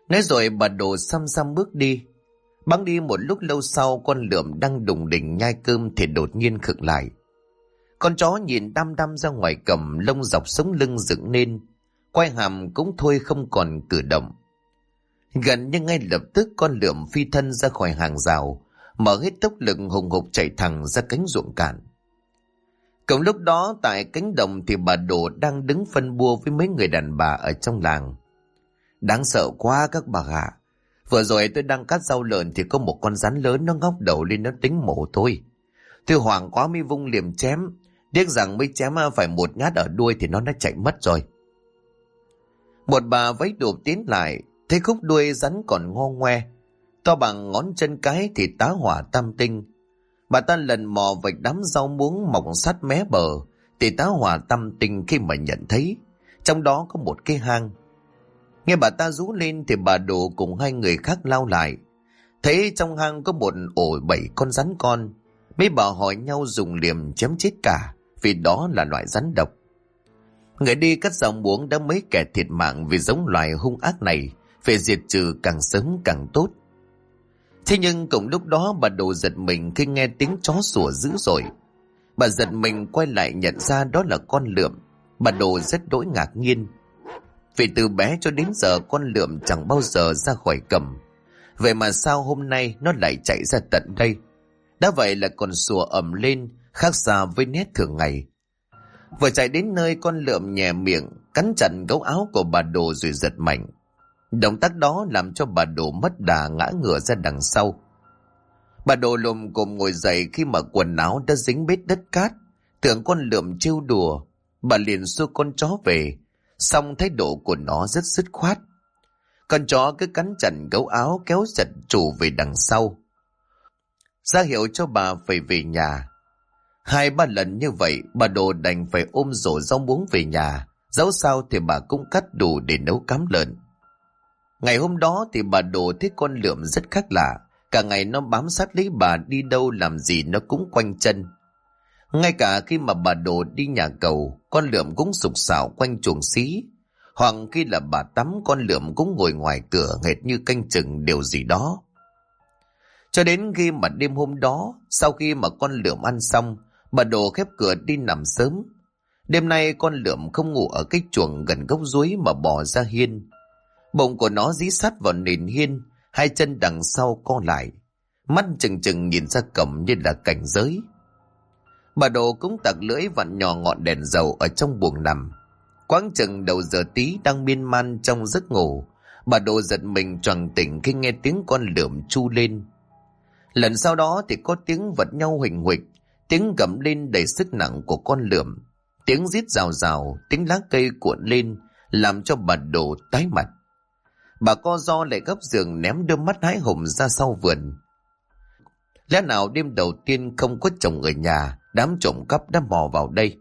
Nói rồi bà Đồ xăm xăm bước đi. Bẵng đi một lúc lâu sau, con lượm đang đùng đỉnh nhai cơm thì đột nhiên khựng lại. Con chó nhìn đăm đăm ra ngoài cầm, lông dọc sống lưng dựng lên, quai hàm cũng thôi không còn cử động. Gần như ngay lập tức con lượm phi thân ra khỏi hàng rào, mở hết tốc lực hùng hục chạy thẳng ra cánh ruộng cạn. Cùng lúc đó tại cánh đồng thì bà Đồ đang đứng phân bua với mấy người đàn bà ở trong làng. Đáng sợ quá các bà ạ. Vừa rồi tôi đang cắt rau lợn thì có một con rắn lớn nó ngóc đầu lên nó tính mổ tôi. Tôi hoảng quá mới vung liềm chém. Tiếc rằng mới chém phải một nhát ở đuôi thì nó đã chạy mất rồi. Một bà vấy đụp tiến lại, thấy khúc đuôi rắn còn ngo ngoe, to bằng ngón chân cái thì tá hỏa tam tinh. Bà ta lần mò vạch đám rau muống mọc sát mé bờ thì tá hỏa tam tinh khi mà nhận thấy trong đó có một cái hang. Nghe bà ta rú lên thì bà Đồ cùng hai người khác lao lại, thấy trong hang có một ổ 7 con rắn con. Mấy bà hỏi nhau dùng liềm chém chết cả, vì đó là loại rắn độc. Người đi cắt rau muống đã mấy kẻ thiệt mạng vì giống loài hung ác này, phải diệt trừ càng sớm càng tốt. Thế nhưng cùng lúc đó bà Đồ giật mình khi nghe tiếng chó sủa dữ dội. Bà giật mình quay lại nhận ra đó là con lượm. Bà Đồ rất đỗi ngạc nhiên, vì từ bé cho đến giờ con lượm chẳng bao giờ ra khỏi cầm. Vậy mà sao hôm nay nó lại chạy ra tận đây? Đã vậy là còn sủa ầm lên, khác xa với nét thường ngày. Vừa chạy đến nơi, con lượm nhè miệng cắn chặt gấu áo của bà Đồ rồi giật mạnh. Động tác đó làm cho bà Đồ mất đà ngã ngửa ra đằng sau. Bà Đồ lồm cồm ngồi dậy khi mà quần áo đã dính bết đất cát. Tưởng con lượm trêu đùa, bà liền xua con chó về, song thái độ của nó rất dứt khoát. Con chó cứ cắn chặt gấu áo kéo giật chủ về đằng sau, ra hiệu cho bà phải về nhà. 2-3 lần như vậy, bà Đồ đành phải ôm rổ rau muống về nhà, dẫu sao thì bà cũng cắt đủ để nấu cám lợn. Ngày hôm đó thì bà Đồ thấy con lượm rất khác lạ, cả ngày nó bám sát lấy bà, đi đâu làm gì nó cũng quanh chân. Ngay cả khi mà bà Đồ đi nhà cầu, con lượm cũng sục sạo quanh chuồng xí, hoặc khi là bà tắm, con lượm cũng ngồi ngoài cửa hệt như canh chừng điều gì đó. Cho đến khi mà đêm hôm đó, sau khi mà con lượm ăn xong, bà Đồ khép cửa đi nằm sớm. Đêm nay con lượm không ngủ ở cái chuồng gần gốc duối mà bò ra hiên. Bụng của nó dí sát vào nền hiên, hai chân đằng sau co lại, mắt trừng trừng nhìn ra cổng như là cảnh giới. Bà Đồ cũng tặc lưỡi vặn nhỏ ngọn đèn dầu ở trong buồng nằm. Quãng chừng đầu giờ tí đang miên man trong giấc ngủ, bà Đồ giật mình choàng tỉnh khi nghe tiếng con lượm tru lên. Lần sau đó thì có tiếng vật nhau huỳnh huỵch, tiếng gầm lên đầy sức nặng của con lượm, tiếng rít rào rào, tiếng lá cây cuộn lên, làm cho bà Đồ tái mặt. Bà co ro lại gấp giường, ném đôi mắt hái hùng ra sau vườn. Lẽ nào đêm đầu tiên không có chồng ở nhà, đám trộm cắp đã mò vào đây?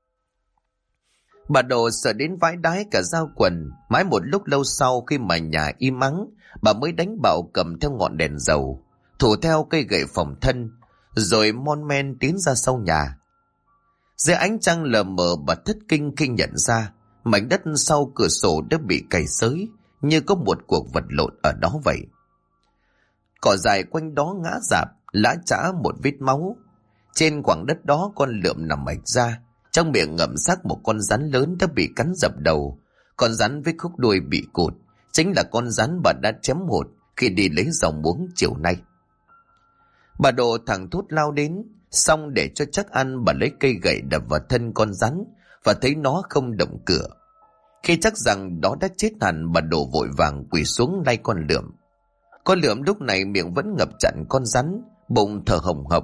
Bà Đồ sợ đến vãi đái cả dao quần. Mãi một lúc lâu sau, khi mà nhà im ắng, bà mới đánh bạo cầm theo ngọn đèn dầu, thủ theo cây gậy phòng thân, rồi mon men tiến ra sau nhà. Dưới ánh trăng lờ mờ, bà thất kinh khi nhận ra mảnh đất sau cửa sổ đã bị cày xới, như có một cuộc vật lộn ở đó vậy. Cỏ dài quanh đó ngã rạp, lá chã một vết máu. Trên khoảng đất đó, con lượm nằm mạch ra, trong miệng ngậm xác một con rắn lớn đã bị cắn dập đầu. Con rắn với khúc đuôi bị cụt chính là con rắn bà đã chém hụt khi đi lấy rau muống chiều nay. Bà Đồ thẳng thốt lao đến, xong để cho chắc ăn, bà lấy cây gậy đập vào thân con rắn và thấy nó không động cựa. Khi chắc rằng đó đã chết hẳn, bà Đồ vội vàng quỳ xuống lay con lượm. Con lượm lúc này miệng vẫn ngập chặn con rắn, bụng thở hồng hộc.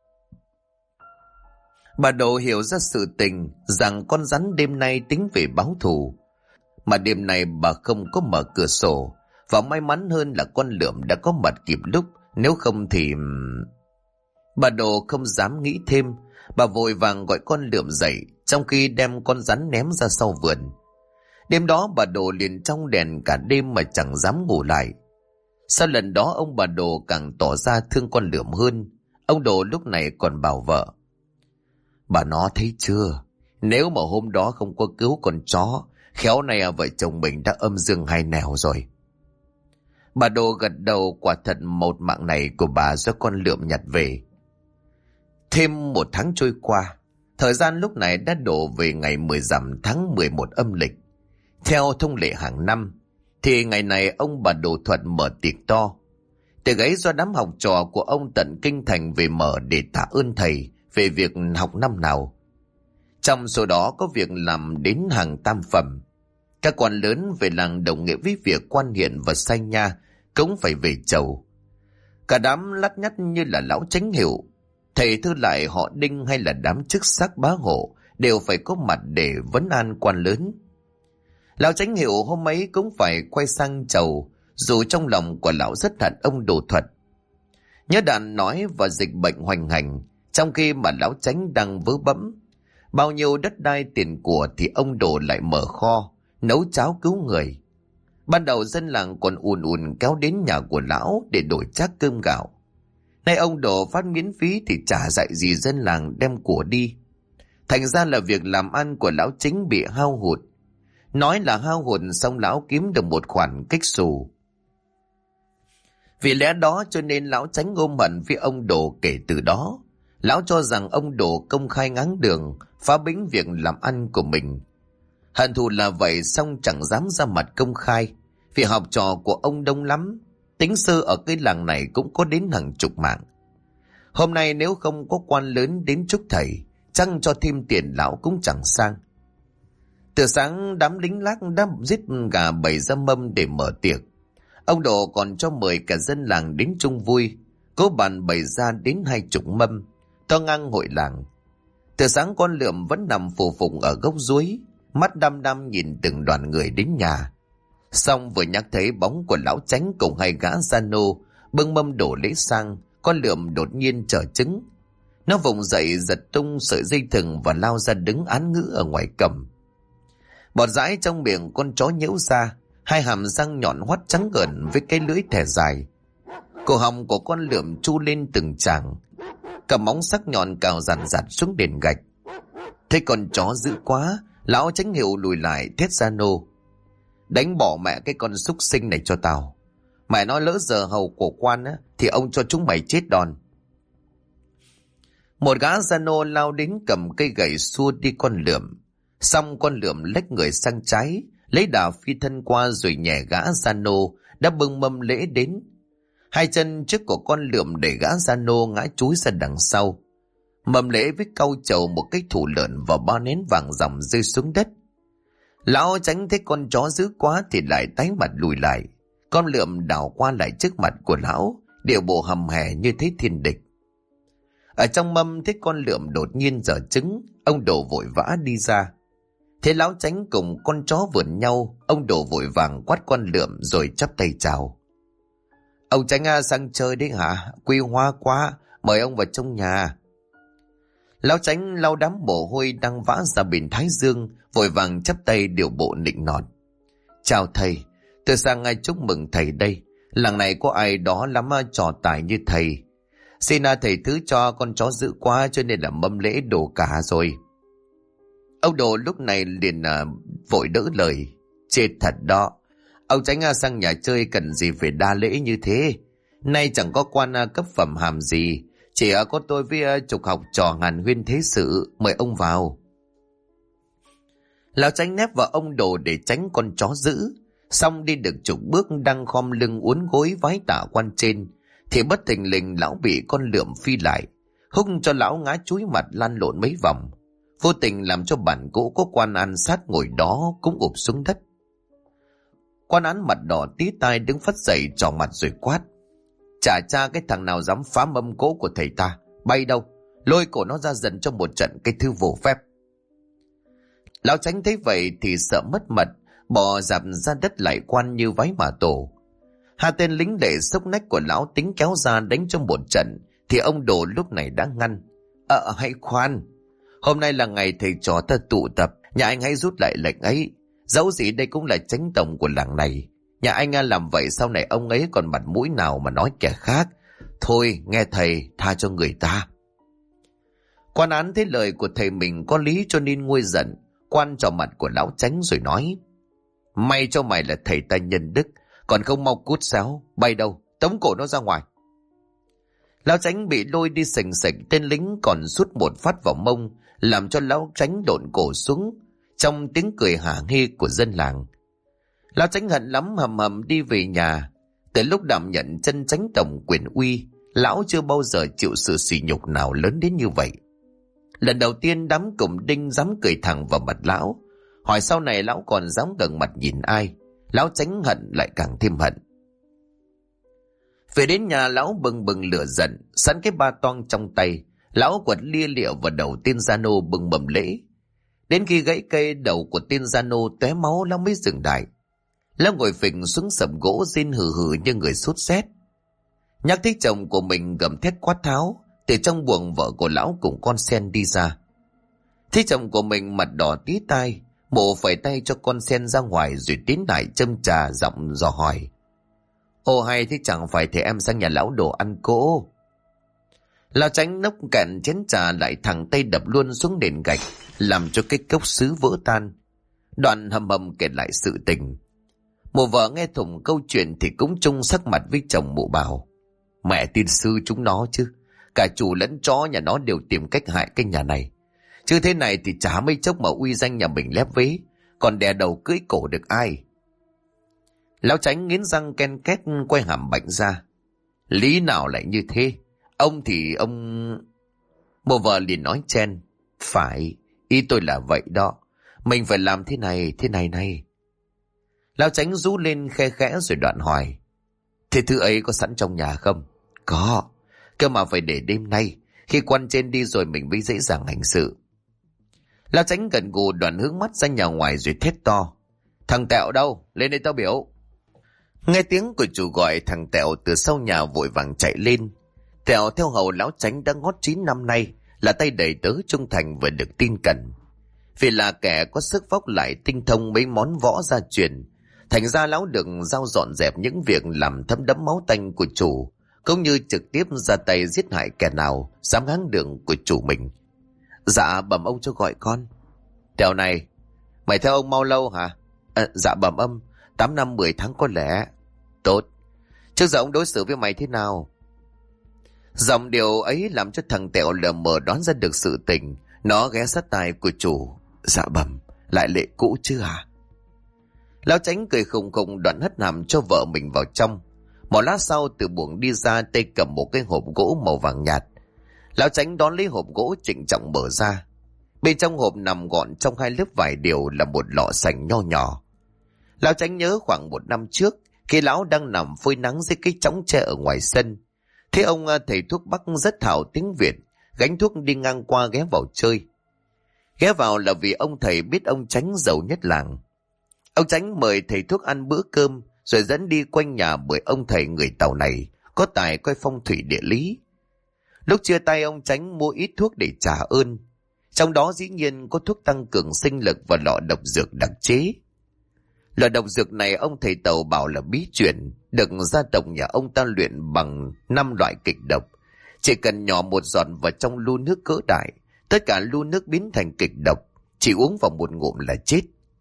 Bà Đồ hiểu ra sự tình rằng con rắn đêm nay tính về báo thù, mà đêm nay bà không có mở cửa sổ, và may mắn hơn là con lượm đã có mặt kịp lúc, nếu không thì... Bà Đồ không dám nghĩ thêm, bà vội vàng gọi con lượm dậy, trong khi đem con rắn ném ra sau vườn. Đêm đó bà Đồ liền trong đèn cả đêm mà chẳng dám ngủ lại. Sau lần đó ông bà Đồ càng tỏ ra thương con lượm hơn. Ông Đồ lúc này còn bảo vợ: bà nó thấy chưa, nếu mà hôm đó không có cứu con chó, khéo này vợ chồng mình đã âm dương hai nẻo rồi. Bà Đồ gật đầu, quả thật một mạng này của bà do con lượm nhặt về. Thêm một tháng trôi qua, thời gian lúc này đã đổ về ngày 10 rằm tháng 11 âm lịch. Theo thông lệ hàng năm, thì ngày này ông bà Đồ Thuật mở tiệc to. Tiệc ấy do đám học trò của ông tận kinh thành về mở để tạ ơn thầy về việc học năm nào. Trong số đó có việc làm đến hàng tam phẩm. Các quan lớn về làng đồng nghĩa với việc quan hiện và sai nha cũng phải về chầu. Cả đám lắt nhắt như là lão chánh hiệu, thầy thư lại họ Đinh hay là đám chức sắc bá hộ đều phải có mặt để vấn an quan lớn. Lão chánh hiệu hôm ấy cũng phải quay sang chầu, dù trong lòng của lão rất hận ông Đồ Thuật. Nhớ đàn nói và dịch bệnh hoành hành, trong khi mà lão chánh đang vớ bẫm. Bao nhiêu đất đai tiền của thì ông Đồ lại mở kho, nấu cháo cứu người. Ban đầu dân làng còn ùn ùn kéo đến nhà của lão để đổi trác cơm gạo. Nay ông Đồ phát miễn phí thì chả dạy gì dân làng đem của đi. Thành ra là việc làm ăn của lão chính bị hao hụt. Nói là hao hụt, xong lão kiếm được một khoản kích xù. Vì lẽ đó cho nên lão tránh ôm hận với ông Đồ kể từ đó. Lão cho rằng ông Đồ công khai ngáng đường, phá bĩnh việc làm ăn của mình. Hận thù là vậy, xong chẳng dám ra mặt công khai, vì học trò của ông đông lắm. Tính sơ ở cái làng này cũng có đến hàng chục mạng. Hôm nay nếu không có quan lớn đến chúc thầy, chăng cho thêm tiền lão cũng chẳng sang. Từ sáng đám lính lác đã giết gà bày ra mâm để mở tiệc. Ông Đồ còn cho mời cả dân làng đến chung vui. Cố bàn bày ra đến 20 mâm, to ngang hội làng. Từ sáng con lượm vẫn nằm phù phụng ở gốc duối, mắt đăm đăm nhìn từng đoàn người đến nhà. Xong vừa nhắc thấy bóng của lão chánh cùng hai gã gia nô bưng mâm đổ lễ sang, con lượm đột nhiên trở trứng. Nó vùng dậy giật tung sợi dây thừng và lao ra đứng án ngữ ở ngoài cổng. Bọt dãi trong miệng con chó nhễu ra, hai hàm răng nhọn hoắt trắng gợn với cái lưỡi thẻ dài. Cổ họng của con lượm chu lên từng tràng, cả móng sắc nhọn cào dằn dặt xuống nền gạch. Thấy con chó dữ quá, lão chánh hiệu lùi lại thét ra nô: đánh bỏ mẹ cái con súc sinh này cho tao. Mẹ nói lỡ giờ hầu của quan á, thì ông cho chúng mày chết đòn. Một gã gia nô lao đến cầm cây gậy xua đi con lượm. Xong con lượm lách người sang trái, lấy đà phi thân qua rồi nhẹ gã gia nô đã bưng mâm lễ đến. Hai chân trước của con lượm để gã gia nô ngã chúi ra đằng sau. Mâm lễ với cau trầu một cái thủ lợn và bao nén vàng ròng rơi xuống đất. Lão tránh thấy con chó dữ quá thì lại tái mặt lùi lại. Con lượm đảo qua lại trước mặt của lão, điệu bộ hầm hè như thế thiên địch. Ở trong mâm thấy con lượm đột nhiên giở trứng, ông Đồ vội vã đi ra. Thế lão tránh cùng con chó vượn nhau, ông Đồ vội vàng quát con lượm rồi chắp tay chào. Ông tránh sang chơi đấy hả? Quy hoa quá, mời ông vào trong nhà. Lão tránh lau đám mồ hôi đang vã ra bên thái dương, vội vàng chắp tay điệu bộ nịnh nọt. Chào thầy, tôi sang ngay chúc mừng thầy đây. Làng này có ai đó lắm trò tài như thầy. Xin thầy thứ cho con chó dữ quá cho nên là mâm lễ đổ cả rồi. Ông Đồ lúc này liền vội đỡ lời. Chết thật đó. Ông tránh sang nhà chơi cần gì phải đa lễ như thế. Nay chẳng có quan cấp phẩm hàm gì. Chỉ có tôi với chục học trò ngàn huyên thế sự. Mời ông vào. Lão tránh nép vào ông Đồ để tránh con chó dữ. Xong đi được chục bước đang khom lưng uốn gối vái tạ quan trên, thì bất thình lình lão bị con lượm phi lại, húc cho lão ngã chúi mặt lăn lộn mấy vòng, vô tình làm cho bản cỗ có quan an sát ngồi đó cũng ụp xuống đất. Quan án mặt đỏ tí tai đứng phất dậy trỏ mặt rồi quát: chả cha cái thằng nào dám phá mâm cỗ của thầy ta, bay đâu, lôi cổ nó ra dần trong một trận cái thư vô phép. Lão tránh thấy vậy thì sợ mất mật, bò dạp ra đất lại quan như váy mà tổ. Hai tên lính để xốc nách của lão tính kéo ra đánh trong một trận, thì ông Đồ lúc này đã ngăn. Hãy khoan, hôm nay là ngày thầy trò ta tụ tập, nhà anh hãy rút lại lệnh ấy. Dẫu gì đây cũng là chánh tổng của làng này. Nhà anh làm vậy sau này ông ấy còn mặt mũi nào mà nói kẻ khác. Thôi nghe thầy tha cho người ta. Quan án thấy lời của thầy mình có lý cho nên nguôi giận, quan trò mặt của lão tránh rồi nói: may cho mày là thầy ta nhân đức, Còn không mau cút xéo, bay đâu, tống cổ nó ra ngoài. Lão Tránh bị lôi đi sình sịch, tên lính còn sút một phát vào mông, làm cho Lão Tránh độn cổ xuống, trong tiếng cười hả hê của dân làng. Lão Tránh hận lắm, hầm hầm đi về nhà. Từ lúc đảm nhận chân chánh tổng quyền uy, lão chưa bao giờ chịu sự sỉ nhục nào lớn đến như vậy. Lần đầu tiên đám cụm đinh dám cười thẳng vào mặt lão, hỏi sau này lão còn dám gần mặt nhìn ai. Lão Tránh hận lại càng thêm hận. Về đến nhà, lão bừng bừng lửa giận, sẵn cái ba toang trong tay, lão quật lia lịa vào đầu tên gia nô bừng bầm lễ. Đến khi gãy cây đầu của tên gia nô tóe máu, lão mới dừng lại. Lão ngồi phình xuống sầm gỗ, rên hừ hừ như người sốt rét. Nhắc thấy chồng của mình gầm thét quát tháo, từ trong buồng vợ của lão cùng con sen đi ra. Thấy chồng của mình mặt đỏ tí tai, bộ phẩy tay cho con sen ra ngoài rồi tiến lại châm trà giọng dò hỏi. Ồ hay thế, chẳng phải thì em sang nhà lão đồ ăn cỗ. Lão Tránh nốc cạn chén trà lại, thẳng tay đập luôn xuống nền gạch, làm cho cái cốc sứ vỡ tan. Đoạn hầm hầm kể lại sự tình. Mụ vợ nghe thủng câu chuyện thì cũng chung sắc mặt với chồng mụ bảo. Mẹ tiên sư chúng nó chứ, cả chủ lẫn chó nhà nó đều tìm cách hại cái nhà này. Chứ thế này thì chả mấy chốc mà uy danh nhà mình lép vế, còn đè đầu cưỡi cổ được ai. Lão Tránh nghiến răng ken két quay hàm bệnh ra. Lý nào lại như thế? Ông thì ông... Mụ vợ liền nói chen. Phải, ý tôi là vậy đó. Mình phải làm thế này này. Lão Tránh rú lên khe khẽ rồi đoạn hỏi. Thế thứ ấy có sẵn trong nhà không? Có, cơ mà phải để đêm nay. Khi quan trên đi rồi mình mới dễ dàng hành sự. Lão Tránh gần gù đoạn hướng mắt ra nhà ngoài rồi thét to. Thằng Tẹo đâu? Lên đây tao biểu. Nghe tiếng của chủ gọi, thằng Tẹo từ sau nhà vội vàng chạy lên. Tẹo theo hầu Lão Tránh đã ngót 9 năm nay, là tay đầy tớ trung thành và được tin cẩn. Vì là kẻ có sức vóc lại tinh thông mấy món võ gia truyền, thành ra lão được giao dọn dẹp những việc làm thấm đẫm máu tanh của chủ, cũng như trực tiếp ra tay giết hại kẻ nào dám ngáng đường của chủ mình. Dạ bẩm ông cho gọi con. Tẹo này, mày theo ông mau lâu hả? Dạ bẩm âm, 8 năm 10 tháng có lẽ. Tốt, trước giờ ông đối xử với mày thế nào? Giọng điều ấy làm cho thằng Tẹo lờ mờ đoán ra được sự tình. Nó ghé sát tai của chủ. Dạ bẩm, lại lệ cũ chứ à? Lão Tránh cười khùng khùng đoạn hất hàm cho vợ mình vào trong. Một lát sau từ buồng đi ra, tay cầm một cái hộp gỗ màu vàng nhạt. Lão Tránh đón lấy hộp gỗ trịnh trọng mở ra. Bên trong hộp nằm gọn trong 2 lớp vải đều là một lọ sành nho nhỏ. Lão Tránh nhớ khoảng 1 năm trước, khi lão đang nằm phơi nắng dưới cái chõng tre ở ngoài sân, thế ông thầy thuốc Bắc rất thạo tiếng Việt, gánh thuốc đi ngang qua ghé vào chơi. Ghé vào là vì ông thầy biết ông Tránh giàu nhất làng. Ông Tránh mời thầy thuốc ăn bữa cơm rồi dẫn đi quanh nhà, bởi ông thầy người Tàu này có tài coi phong thủy địa lý. Lúc chia tay, ông Tránh mua ít thuốc để trả ơn. Trong đó dĩ nhiên có thuốc tăng cường sinh lực và lọ độc dược đặc chế. Lọ độc dược này ông thầy Tàu bảo là bí truyền, được gia tộc nhà ông ta luyện bằng 5 loại kịch độc. Chỉ cần nhỏ một giọt vào trong lu nước cỡ đại, tất cả lu nước biến thành kịch độc, chỉ uống vào một ngụm là chết.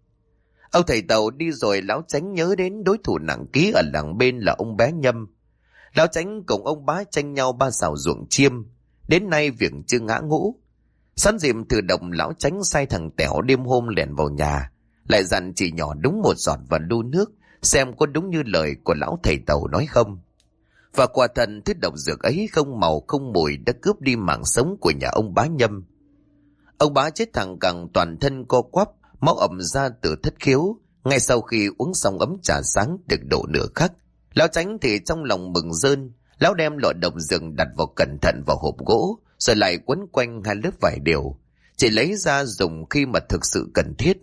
Ông thầy Tàu đi rồi, Lão Tránh nhớ đến đối thủ nặng ký ở làng bên là ông bé Nhâm. Lão Tránh cùng ông bá tranh nhau 3 sào ruộng chiêm, đến nay việc chưa ngã ngũ. Sẵn dịp thử độc, Lão Tránh sai thằng Tẻo đêm hôm lẻn vào nhà, lại dặn chỉ nhỏ đúng một giọt vào lu nước, xem có đúng như lời của lão thầy Tàu nói không. Và quả thật thứ độc dược ấy không màu không mùi đã cướp đi mạng sống của nhà ông bá Nhâm. Ông bá chết thẳng cẳng, toàn thân co quắp, máu ẩm ra từ thất khiếu, ngay sau khi uống xong ấm trà sáng được độ nửa khắc. Lão Tránh thì trong lòng mừng rơn. Lão đem lọ độc dược đặt vào cẩn thận vào hộp gỗ, rồi lại quấn quanh 2 lớp vải đều, chỉ lấy ra dùng khi mà thực sự cần thiết.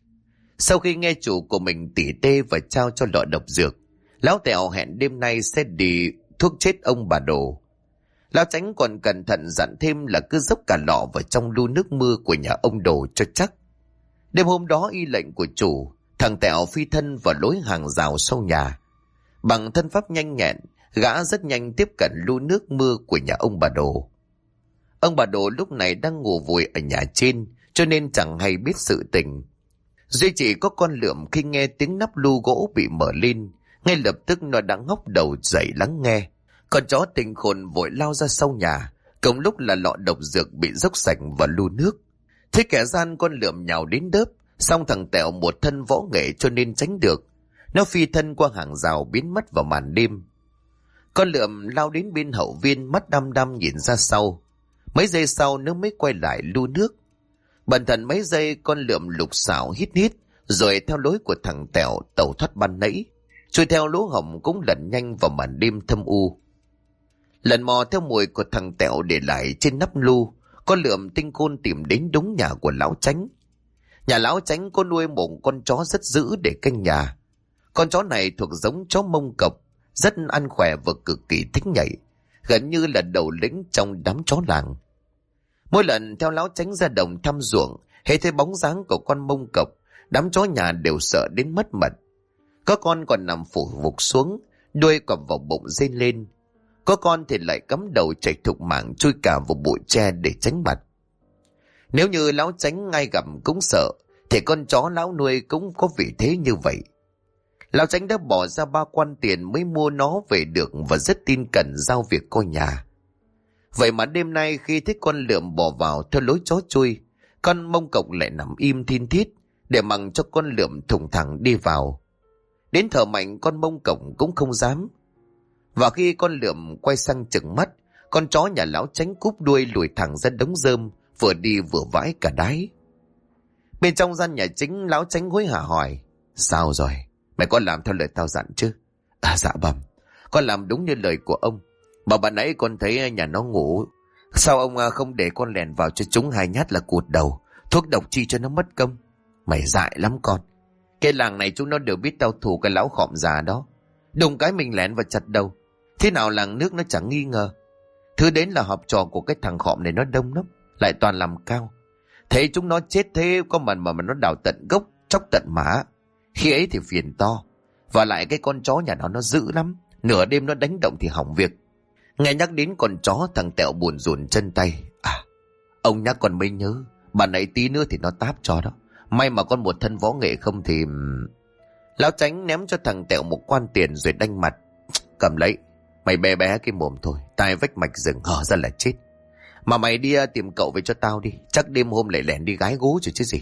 Sau khi nghe chủ của mình tỉ tê và trao cho lọ độc dược, Lão Tẹo hẹn đêm nay sẽ đi thuốc chết ông bà Đồ. Lão Tránh còn cẩn thận dặn thêm là cứ dốc cả lọ vào trong lu nước mưa của nhà ông Đồ cho chắc. Đêm hôm đó y lệnh của chủ, thằng Tẹo phi thân vào lối hàng rào sau nhà. Bằng thân pháp nhanh nhẹn, gã rất nhanh tiếp cận lu nước mưa của nhà ông bà Đồ. Ông bà Đồ lúc này đang ngủ vùi ở nhà trên, cho nên chẳng hay biết sự tình. Duy chỉ có con lượm khi nghe tiếng nắp lu gỗ bị mở lên, Ngay lập tức nó đã ngóc đầu dậy lắng nghe. Con chó tinh khôn vội lao ra sau nhà, cùng lúc là lọ độc dược bị dốc sạch và lu nước. Thế kẻ gian, con lượm nhào đến đớp, xong thằng Tẹo một thân võ nghệ cho nên tránh được. Nó phi thân qua hàng rào biến mất vào màn đêm. Con lượm lao đến bên hậu viên, mắt đăm đăm nhìn ra sau. Mấy giây sau nó mới quay lại lu nước. Bần thần mấy giây, con lượm lục xạo hít hít, rồi theo lối của thằng Tẹo tẩu thoát ban nãy, trôi theo lỗ hổng cũng lẩn nhanh vào màn đêm thâm u. Lần mò theo mùi của thằng Tẹo để lại trên nắp lu, con lượm tinh khôn tìm đến đúng nhà của lão Chánh. Nhà lão Chánh có nuôi một con chó rất dữ để canh nhà. Con chó này thuộc giống chó Mông Cộc, rất ăn khỏe và cực kỳ thích nhảy, gần như là đầu lĩnh trong đám chó làng. Mỗi lần theo lão Chánh ra đồng thăm ruộng, hễ thấy bóng dáng của con Mông Cộc, đám chó nhà đều sợ đến mất mật. Có con còn nằm phủ vục xuống, đuôi quặp vào bụng rên lên. Có con thì lại cắm đầu chạy thục mạng chui cả vào bụi tre để tránh mặt. Nếu như lão Chánh ngay gặp cũng sợ, thì con chó lão nuôi cũng có vị thế như vậy. Lão Chánh đã bỏ ra 3 quan tiền mới mua nó về được và rất tin cẩn giao việc coi nhà. Vậy mà đêm nay khi thấy con lượm bò vào theo lối chó chui, con Mông Cộc lại nằm im thin thít để mặc cho con lượm thùng thẳng đi vào. Đến thở mạnh con Mông Cộc cũng không dám. Và khi con lượm quay sang chừng mắt, con chó nhà lão Chánh cúp đuôi lùi thẳng ra đống rơm, vừa đi vừa vãi cả đáy. Bên trong gian nhà chính, lão Chánh hối hả hỏi: Sao rồi? Mày có làm theo lời tao dặn chứ? Dạ bẩm, con làm đúng như lời của ông. Mà bà nãy con thấy nhà nó ngủ, sao ông không để con lèn vào cho chúng 2 nhát là cụt đầu, thuốc độc chi cho nó mất công? Mày dại lắm con. Cái làng này chúng nó đều biết tao thù cái lão khọm già đó. Đùng cái mình lén vào chặt đầu. Thế nào làng nước nó chẳng nghi ngờ. Thứ đến là học trò của cái thằng khọm này nó đông lắm, lại toàn làm cao. Thấy chúng nó chết thế có mà nó đào tận gốc, chóc tận mã. Khi ấy thì phiền to. Và lại cái con chó nhà nó dữ lắm, nửa đêm nó đánh động thì hỏng việc. Nghe nhắc đến con chó, thằng Tẹo buồn rùn chân tay. Ông nhắc con mới nhớ, bà nãy tí nữa thì nó táp cho đó. May mà con một thân võ nghệ không thì... Lão Chánh ném cho thằng Tẹo một quan tiền rồi đanh mặt. Cầm lấy, mày bé bé cái mồm thôi, tai vách mạch rừng hở ra là chết. Mà mày đi tìm cậu về cho tao đi, chắc đêm hôm lại lẻn đi gái gú chứ gì.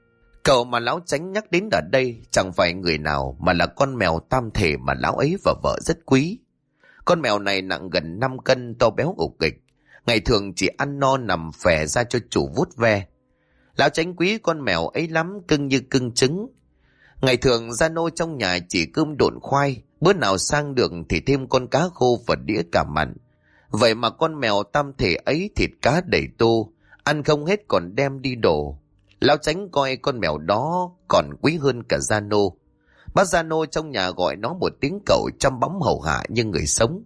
Cậu mà lão Chánh nhắc đến ở đây chẳng phải người nào mà là con mèo tam thể mà lão ấy và vợ rất quý. Con mèo này nặng gần 5 cân, to béo ục kịch. Ngày thường chỉ ăn no nằm phè ra cho chủ vuốt ve. Lão Chánh quý con mèo ấy lắm, cưng như cưng trứng. Ngày thường ra nô trong nhà chỉ cơm độn khoai, bữa nào sang đường thì thêm con cá khô và đĩa cả mặn. Vậy mà con mèo tam thể ấy thịt cá đầy tô, ăn không hết còn đem đi đổ. Lão Chánh coi con mèo đó còn quý hơn cả gia nô. Bác gia nô trong nhà gọi nó một tiếng cậu, chăm bóng hầu hạ như người sống.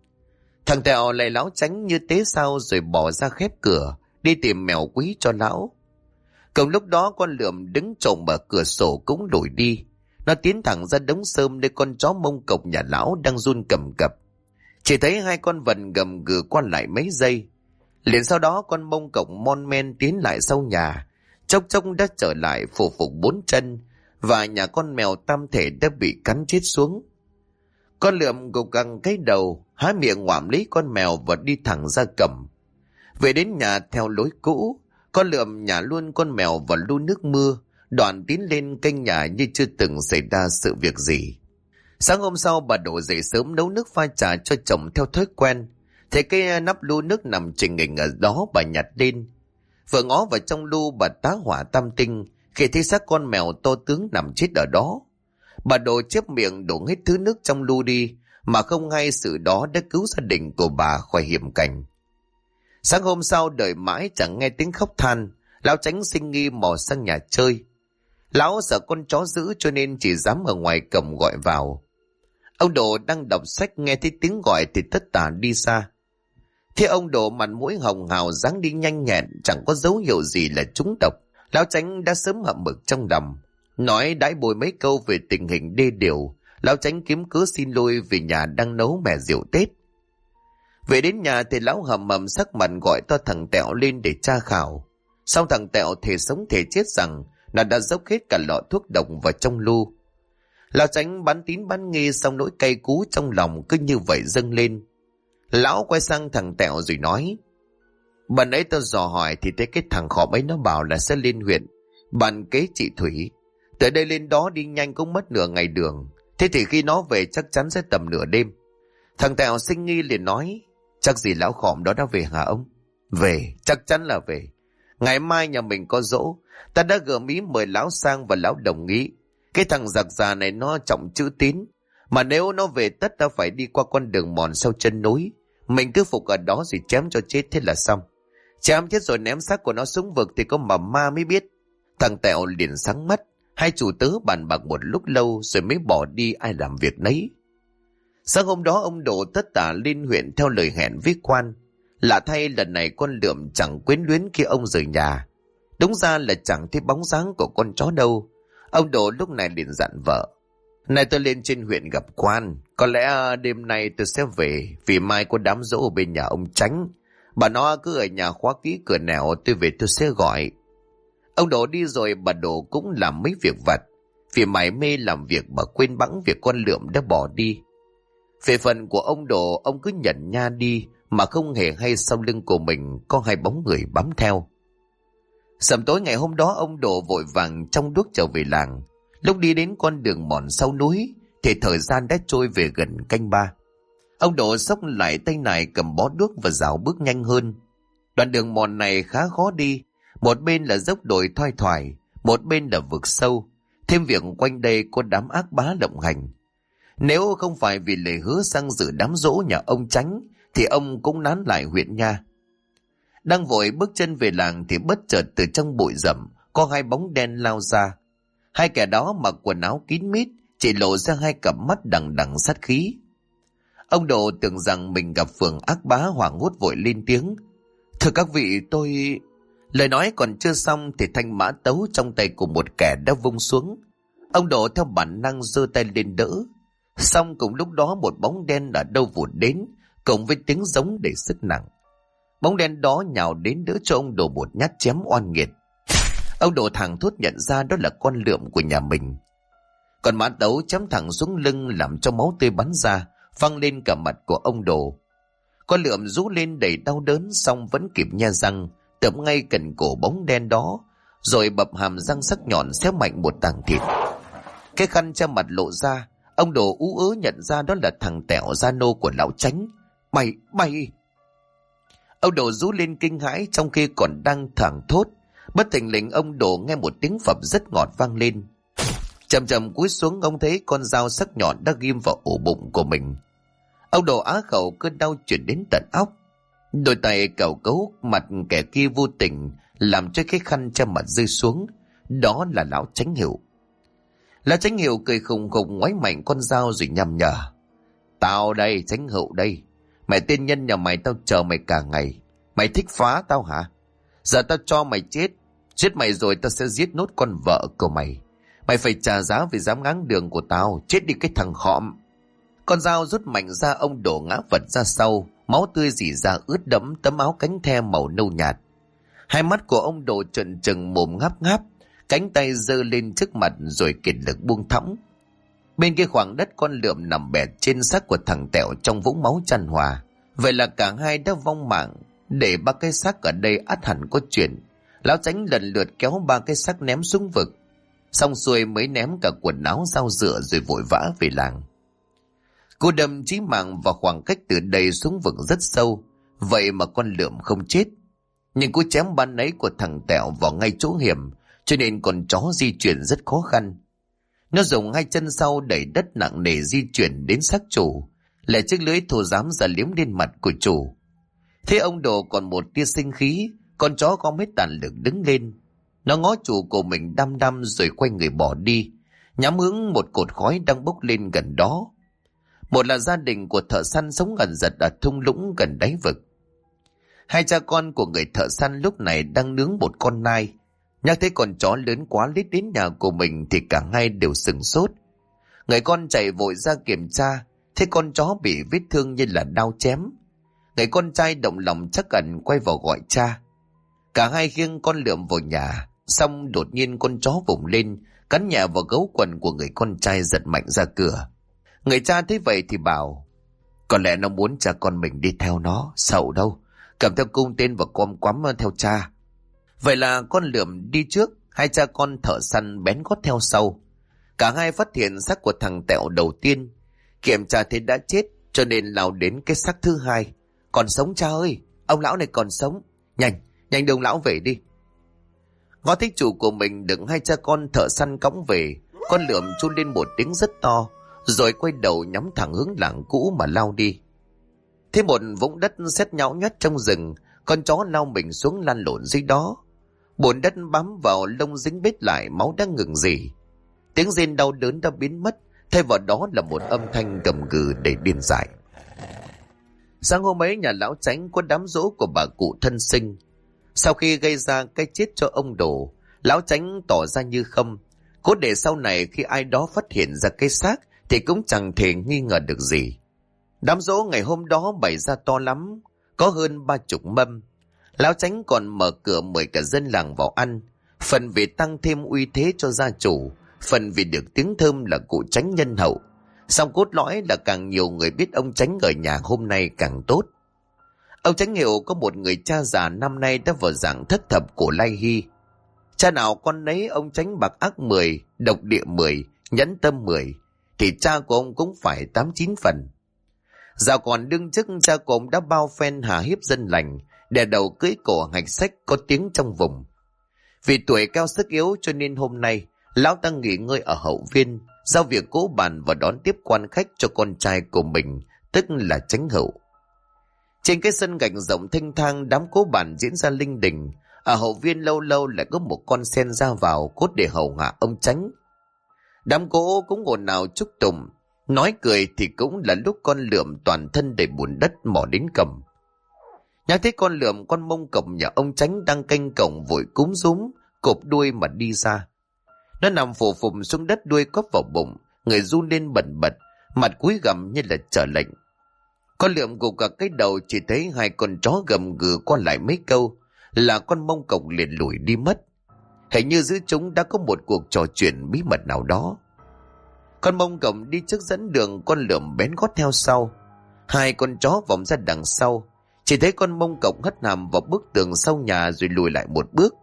Thằng Tẹo lại lão Chánh như tế sao rồi bỏ ra khép cửa, đi tìm mèo quý cho lão. Cùng lúc đó con lượm đứng trộm ở cửa sổ cũng lủi đi. Nó tiến thẳng ra đống rơm nơi con chó Mông Cộc nhà lão đang run cầm cập. Chỉ thấy 2 con vật gầm gừ qua lại mấy giây. Liền sau đó con Mông Cộc mon men tiến lại sau nhà. Chốc chốc đã trở lại phủ phục 4 chân. Và nhà con mèo tam thể đã bị cắn chết xuống. Con lượm gục găng cái đầu, há miệng ngoạm lấy con mèo và đi thẳng ra cầm. Về đến nhà theo lối cũ, con lượm nhả luôn con mèo vào lu nước mưa, đoạn tiến lên canh nhà như chưa từng xảy ra sự việc gì. Sáng hôm sau bà đổ dậy sớm nấu nước pha trà cho chồng theo thói quen. Thấy cái nắp lu nước nằm chình nghình ở đó, bà nhặt lên. Vừa ngó vào trong lu bà tá hỏa tam tinh khi thấy xác con mèo to tướng nằm chết ở đó. Bà đổ chép miệng đổ hết thứ nước trong lu đi, mà không hay sự đó đã cứu gia đình của bà khỏi hiểm cảnh. Sáng hôm sau đợi mãi chẳng nghe tiếng khóc than, lão Chánh sinh nghi mò sang nhà chơi. Lão sợ con chó dữ cho nên chỉ dám ở ngoài cổng gọi vào. Ông Đồ đang đọc sách nghe thấy tiếng gọi thì tất tả đi xa. Thế ông Đồ mặt mũi hồng hào dáng đi nhanh nhẹn, chẳng có dấu hiệu gì là trúng độc. Lão Chánh đã sớm hậm mực trong đầm. Nói đãi bồi mấy câu về tình hình đê điều, lão Chánh kiếm cớ xin lui vì nhà đang nấu mè rượu Tết. Về đến nhà thì lão hầm hầm sắc mặt gọi to thằng Tẹo lên để tra khảo. Xong thằng Tẹo thể sống thể chết rằng là đã dốc hết cả lọ thuốc độc vào trong lu. Lão Chánh bán tín bán nghi, xong nỗi cay cú trong lòng cứ như vậy dâng lên. Lão quay sang thằng Tẹo rồi nói: "Bần ấy tao dò hỏi thì thấy cái thằng khọm ấy nó bảo là sẽ lên huyện bàn kế chị Thủy. Từ đây lên đó đi nhanh cũng mất nửa ngày đường. Thế thì khi nó về chắc chắn sẽ tầm nửa đêm." Thằng Tẹo sinh nghi liền nói: "Chắc gì lão khọm đó đã về hả ông?" "Về, chắc chắn là về. Ngày mai nhà mình có giỗ, ta đã gợi ý mời lão sang và lão đồng ý. Cái thằng giặc già này nó trọng chữ tín, mà nếu nó về tất ta phải đi qua con đường mòn sau chân núi. Mình cứ phục ở đó rồi chém cho chết, thế là xong. Chém chết rồi ném xác của nó xuống vực thì có mà ma mới biết." Thằng Tẹo liền sáng mắt. Hai chủ tớ bàn bạc một lúc lâu rồi mới bỏ đi, ai làm việc nấy. Sáng hôm đó ông Độ tất tả lên huyện theo lời hẹn với quan. Lạ thay lần này con Lượm chẳng quyến luyến khi ông rời nhà. Đúng ra là chẳng thấy bóng dáng của con chó đâu. Ông Độ lúc này liền dặn vợ: "Này tôi lên trên huyện gặp quan. Có lẽ đêm nay tôi sẽ về, vì mai có đám giỗ ở bên nhà ông Chánh. Bà nó cứ ở nhà khóa kỹ cửa nẻo, tôi về tôi sẽ gọi." Ông Độ đi rồi bà Độ cũng làm mấy việc vặt. Vì mải mê làm việc mà quên bẵng việc con Lượm đã bỏ đi. Về phần của ông Độ, ông cứ nhận nha đi mà không hề hay sau lưng của mình có hai bóng người bám theo. Sầm tối ngày hôm đó, ông Độ vội vàng trong đuốc trở về làng. Lúc đi đến con đường mòn sau núi thì thời gian đã trôi về gần canh ba. Ông Độ xốc lại tay này, cầm bó đuốc và rảo bước nhanh hơn. Đoạn đường mòn này khá khó đi. Một bên là dốc đồi thoai thoải, một bên là vực sâu. Thêm việc quanh đây có đám ác bá lộng hành. Nếu không phải vì lời hứa sang dự đám giỗ nhà ông Chánh thì ông cũng nán lại huyện nha. Đang vội bước chân về làng thì bất chợt từ trong bụi rậm có hai bóng đen lao ra. Hai kẻ đó mặc quần áo kín mít, chỉ lộ ra hai cặp mắt đằng đằng sát khí. Ông Độ tưởng rằng mình gặp phường ác bá, hoảng hốt vội lên tiếng: "Thưa các vị, tôi..." Lời nói còn chưa xong thì thanh mã tấu trong tay của một kẻ đã vung xuống. Ông Độ theo bản năng giơ tay lên đỡ. Xong cùng lúc đó một bóng đen ở đâu vụt đến, cùng với tiếng giống đầy sức nặng. Bóng đen đó nhào đến đỡ cho ông Độ một nhát chém oan nghiệt. Ông Độ thẳng thốt nhận ra đó là con Lượm của nhà mình. Còn mã tấu chém thẳng xuống lưng làm cho máu tươi bắn ra, văng lên cả mặt của ông Độ. Con Lượm rú lên đầy đau đớn, xong vẫn kịp nhe răng tẩm ngay cần cổ bóng đen đó, rồi bập hàm răng sắc nhọn xé mạnh một tảng thịt. Cái khăn che mặt lộ ra. Ông Độ ú ớ nhận ra đó là thằng Tẹo, gia nô của lão Chánh. Mày! Ông Độ rú lên kinh hãi trong khi còn đang thảng thốt. Bất thình lình ông Độ nghe một tiếng phập rất ngọt vang lên. Chậm chậm cúi xuống, ông thấy con dao sắc nhọn đã ghim vào ổ bụng của mình. Ông Độ á khẩu, cơn đau chuyển đến tận óc. Đôi tay cào cấu mặt kẻ kia vô tình làm cho cái khăn che mặt rơi xuống. Đó là lão Chánh Hiệu. Lão Chánh Hiệu cười khùng khùng ngoáy mạnh con dao rồi nhằm nhở: "Tao đây, Chánh Hậu đây. Mày tiên nhân nhà mày tao chờ mày cả ngày. Mày thích phá tao hả? Giờ tao cho mày chết. Giết mày rồi tao sẽ giết nốt con vợ của mày. Mày phải trả giá vì dám ngáng đường của tao. Chết đi cái thằng khọm." Con dao rút mạnh ra, ông Đổ ngã vật ra sau. Máu tươi rỉ ra ướt đẫm tấm áo cánh the màu nâu nhạt. Hai mắt của ông Đổ trợn trừng, mồm ngáp ngáp, cánh tay giơ lên trước mặt rồi kiệt lực buông thõng. Bên kia khoảng đất, con Lượm nằm bẹp trên xác của thằng Tẹo trong vũng máu chan hòa. Vậy là cả hai đã vong mạng. Để ba cái xác ở đây ắt hẳn có chuyện. Lão Chánh lần lượt kéo ba cái xác ném xuống vực. Xong xuôi mới ném cả quần áo dao dựa rồi vội vã về làng. Cú đâm chí mạng vào khoảng cách từ đây xuống vực rất sâu. Vậy mà con Lượm không chết. Nhưng cú chém ban nấy của thằng Tẹo vào ngay chỗ hiểm, cho nên con chó di chuyển rất khó khăn. Nó dùng hai chân sau đẩy đất nặng nề di chuyển đến xác chủ, lại chiếc lưỡi thô rám ra liếm lên mặt của chủ. Thế ông Đồ còn một tia sinh khí, con chó có mấy tàn lực đứng lên. Nó ngó chủ của mình đăm đăm rồi quay người bỏ đi, nhắm hướng một cột khói đang bốc lên gần đó. Một là gia đình của thợ săn sống ẩn giật ở thung lũng gần đáy vực. Hai cha con của người thợ săn lúc này đang nướng một con nai. Nhắc thấy con chó lớn quá lít đến nhà của mình thì cả hai đều sửng sốt. Người con chạy vội ra kiểm tra, thấy con chó bị vết thương như là đao chém. Người con trai động lòng chắc ẩn quay vào gọi cha. Cả hai khiêng con Lượm vào nhà, xong đột nhiên con chó vùng lên, cắn nhẹ vào gấu quần của người con trai giật mạnh ra cửa. Người cha thấy vậy thì bảo, có lẽ nó muốn cha con mình đi theo nó, sầu đâu, cầm theo cung tên và com quắm theo cha. Vậy là con lượm đi trước, hai cha con thợ săn bén gót theo sau. Cả hai phát hiện xác của thằng Tẹo đầu tiên, kiểm tra thấy đã chết cho nên lao đến cái xác thứ hai. Còn sống cha ơi, ông lão này còn sống, nhanh đưa ông lão về đi. Ngó thấy chủ của mình đựng hai cha con thợ săn cõng về, con lượm chun lên một tiếng rất to, rồi quay đầu nhắm thẳng hướng làng cũ mà lao đi. Thế một vũng đất sét nhão nhắt trong rừng, con chó lao mình xuống lăn lộn dưới đó. Bùn đất bám vào lông dính bết lại, máu đã ngừng rỉ. Tiếng rên đau đớn đã biến mất, thay vào đó là một âm thanh gầm gừ đầy điên dại. Sáng hôm ấy, nhà lão Chánh có đám giỗ của bà cụ thân sinh. Sau khi gây ra cái chết cho ông Đồ, lão Chánh tỏ ra như không, cố để sau này khi ai đó phát hiện ra cái xác thì cũng chẳng thể nghi ngờ được gì. Đám giỗ ngày hôm đó bày ra to lắm, có hơn 30 mâm. Lão Chánh còn mở cửa mời cả dân làng vào ăn, phần vì tăng thêm uy thế cho gia chủ, phần vì được tiếng thơm là cụ Chánh nhân hậu. Song cốt lõi là càng nhiều người biết ông Chánh ở nhà hôm nay càng tốt. Ông Chánh Hiệu có một người cha già năm nay đã vào dạng thất thập của Lai Hy. Cha nào con nấy ông Chánh bạc ác 10, độc địa 10, nhẫn tâm 10, thì cha của ông cũng phải 8-9 phần. Dạo còn đương chức, cha của ông đã bao phen hà hiếp dân lành, đè đầu cưỡi cổ hạch sách có tiếng trong vùng. Vì tuổi cao sức yếu cho nên hôm nay lão ta nghỉ ngơi ở hậu viên, giao việc cố bàn và đón tiếp quan khách cho con trai của mình, tức là Chánh Hậu. Trên cái sân gạch rộng thênh thang, đám cố bàn diễn ra linh đình. Ở hậu viên lâu lâu lại có một con sen ra vào cốt để hầu hạ ông Chánh. Đám cố cũng ồn ào chúc tụng, nói cười thì cũng là lúc con lượm toàn thân đầy bùn đất mò đến cầm. Nhắc thấy con lượm, con mông cổng nhà ông Chánh đang canh cổng vội cúm rúm, cộp đuôi mà đi ra. Nó nằm phù phùng xuống đất, đuôi cóp vào bụng, người run lên bần bật, mặt cúi gằm như là chờ lệnh. Con lượm gục cả cái đầu, chỉ thấy hai con chó gầm gừ qua lại mấy câu là con mông cổng liền lủi đi mất. Hình như giữa chúng đã có một cuộc trò chuyện bí mật nào đó. Con mông cổng đi trước dẫn đường, con lượm bén gót theo sau. Hai con chó vòng ra đằng sau, chỉ thấy con mông cổng hất hàm vào bức tường sau nhà rồi lùi lại một bước.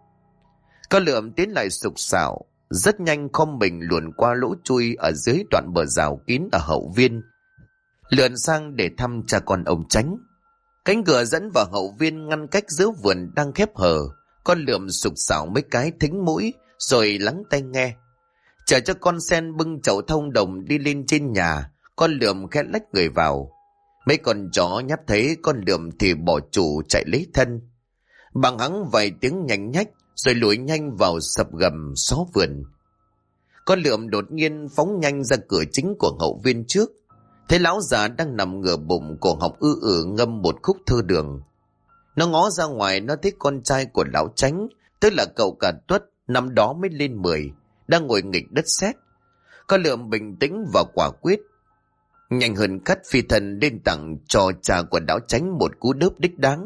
Con lượm tiến lại sục sạo, rất nhanh khom mình luồn qua lỗ chui ở dưới đoạn bờ rào kín ở hậu viên, lượn sang để thăm cha con ông Chánh. Cánh cửa dẫn vào hậu viên ngăn cách giữa vườn đang khép hờ. Con lượm sục sạo mấy cái thính mũi rồi lắng tai nghe. Chờ cho con sen bưng chậu thông đồng đi lên trên nhà, con lượm khẽ lách người vào. Mấy con chó nhát thấy con lượm thì bỏ chủ chạy lấy thân. Bằng hắng vài tiếng nhanh nhách rồi lùi nhanh vào sập gầm xó vườn. Con lượm đột nhiên phóng nhanh ra cửa chính của hậu viên trước. Thấy lão già đang nằm ngửa bụng, cổ họng ngâm một khúc thơ đường. Nó ngó ra ngoài, nó thấy con trai của lão Chánh, tức là cậu cả Tuất, năm đó mới lên 10, đang ngồi nghịch đất sét. Con lượm bình tĩnh và quả quyết, nhanh hơn cắt phi thần lên tặng cho cha của lão Chánh một cú đớp đích đáng.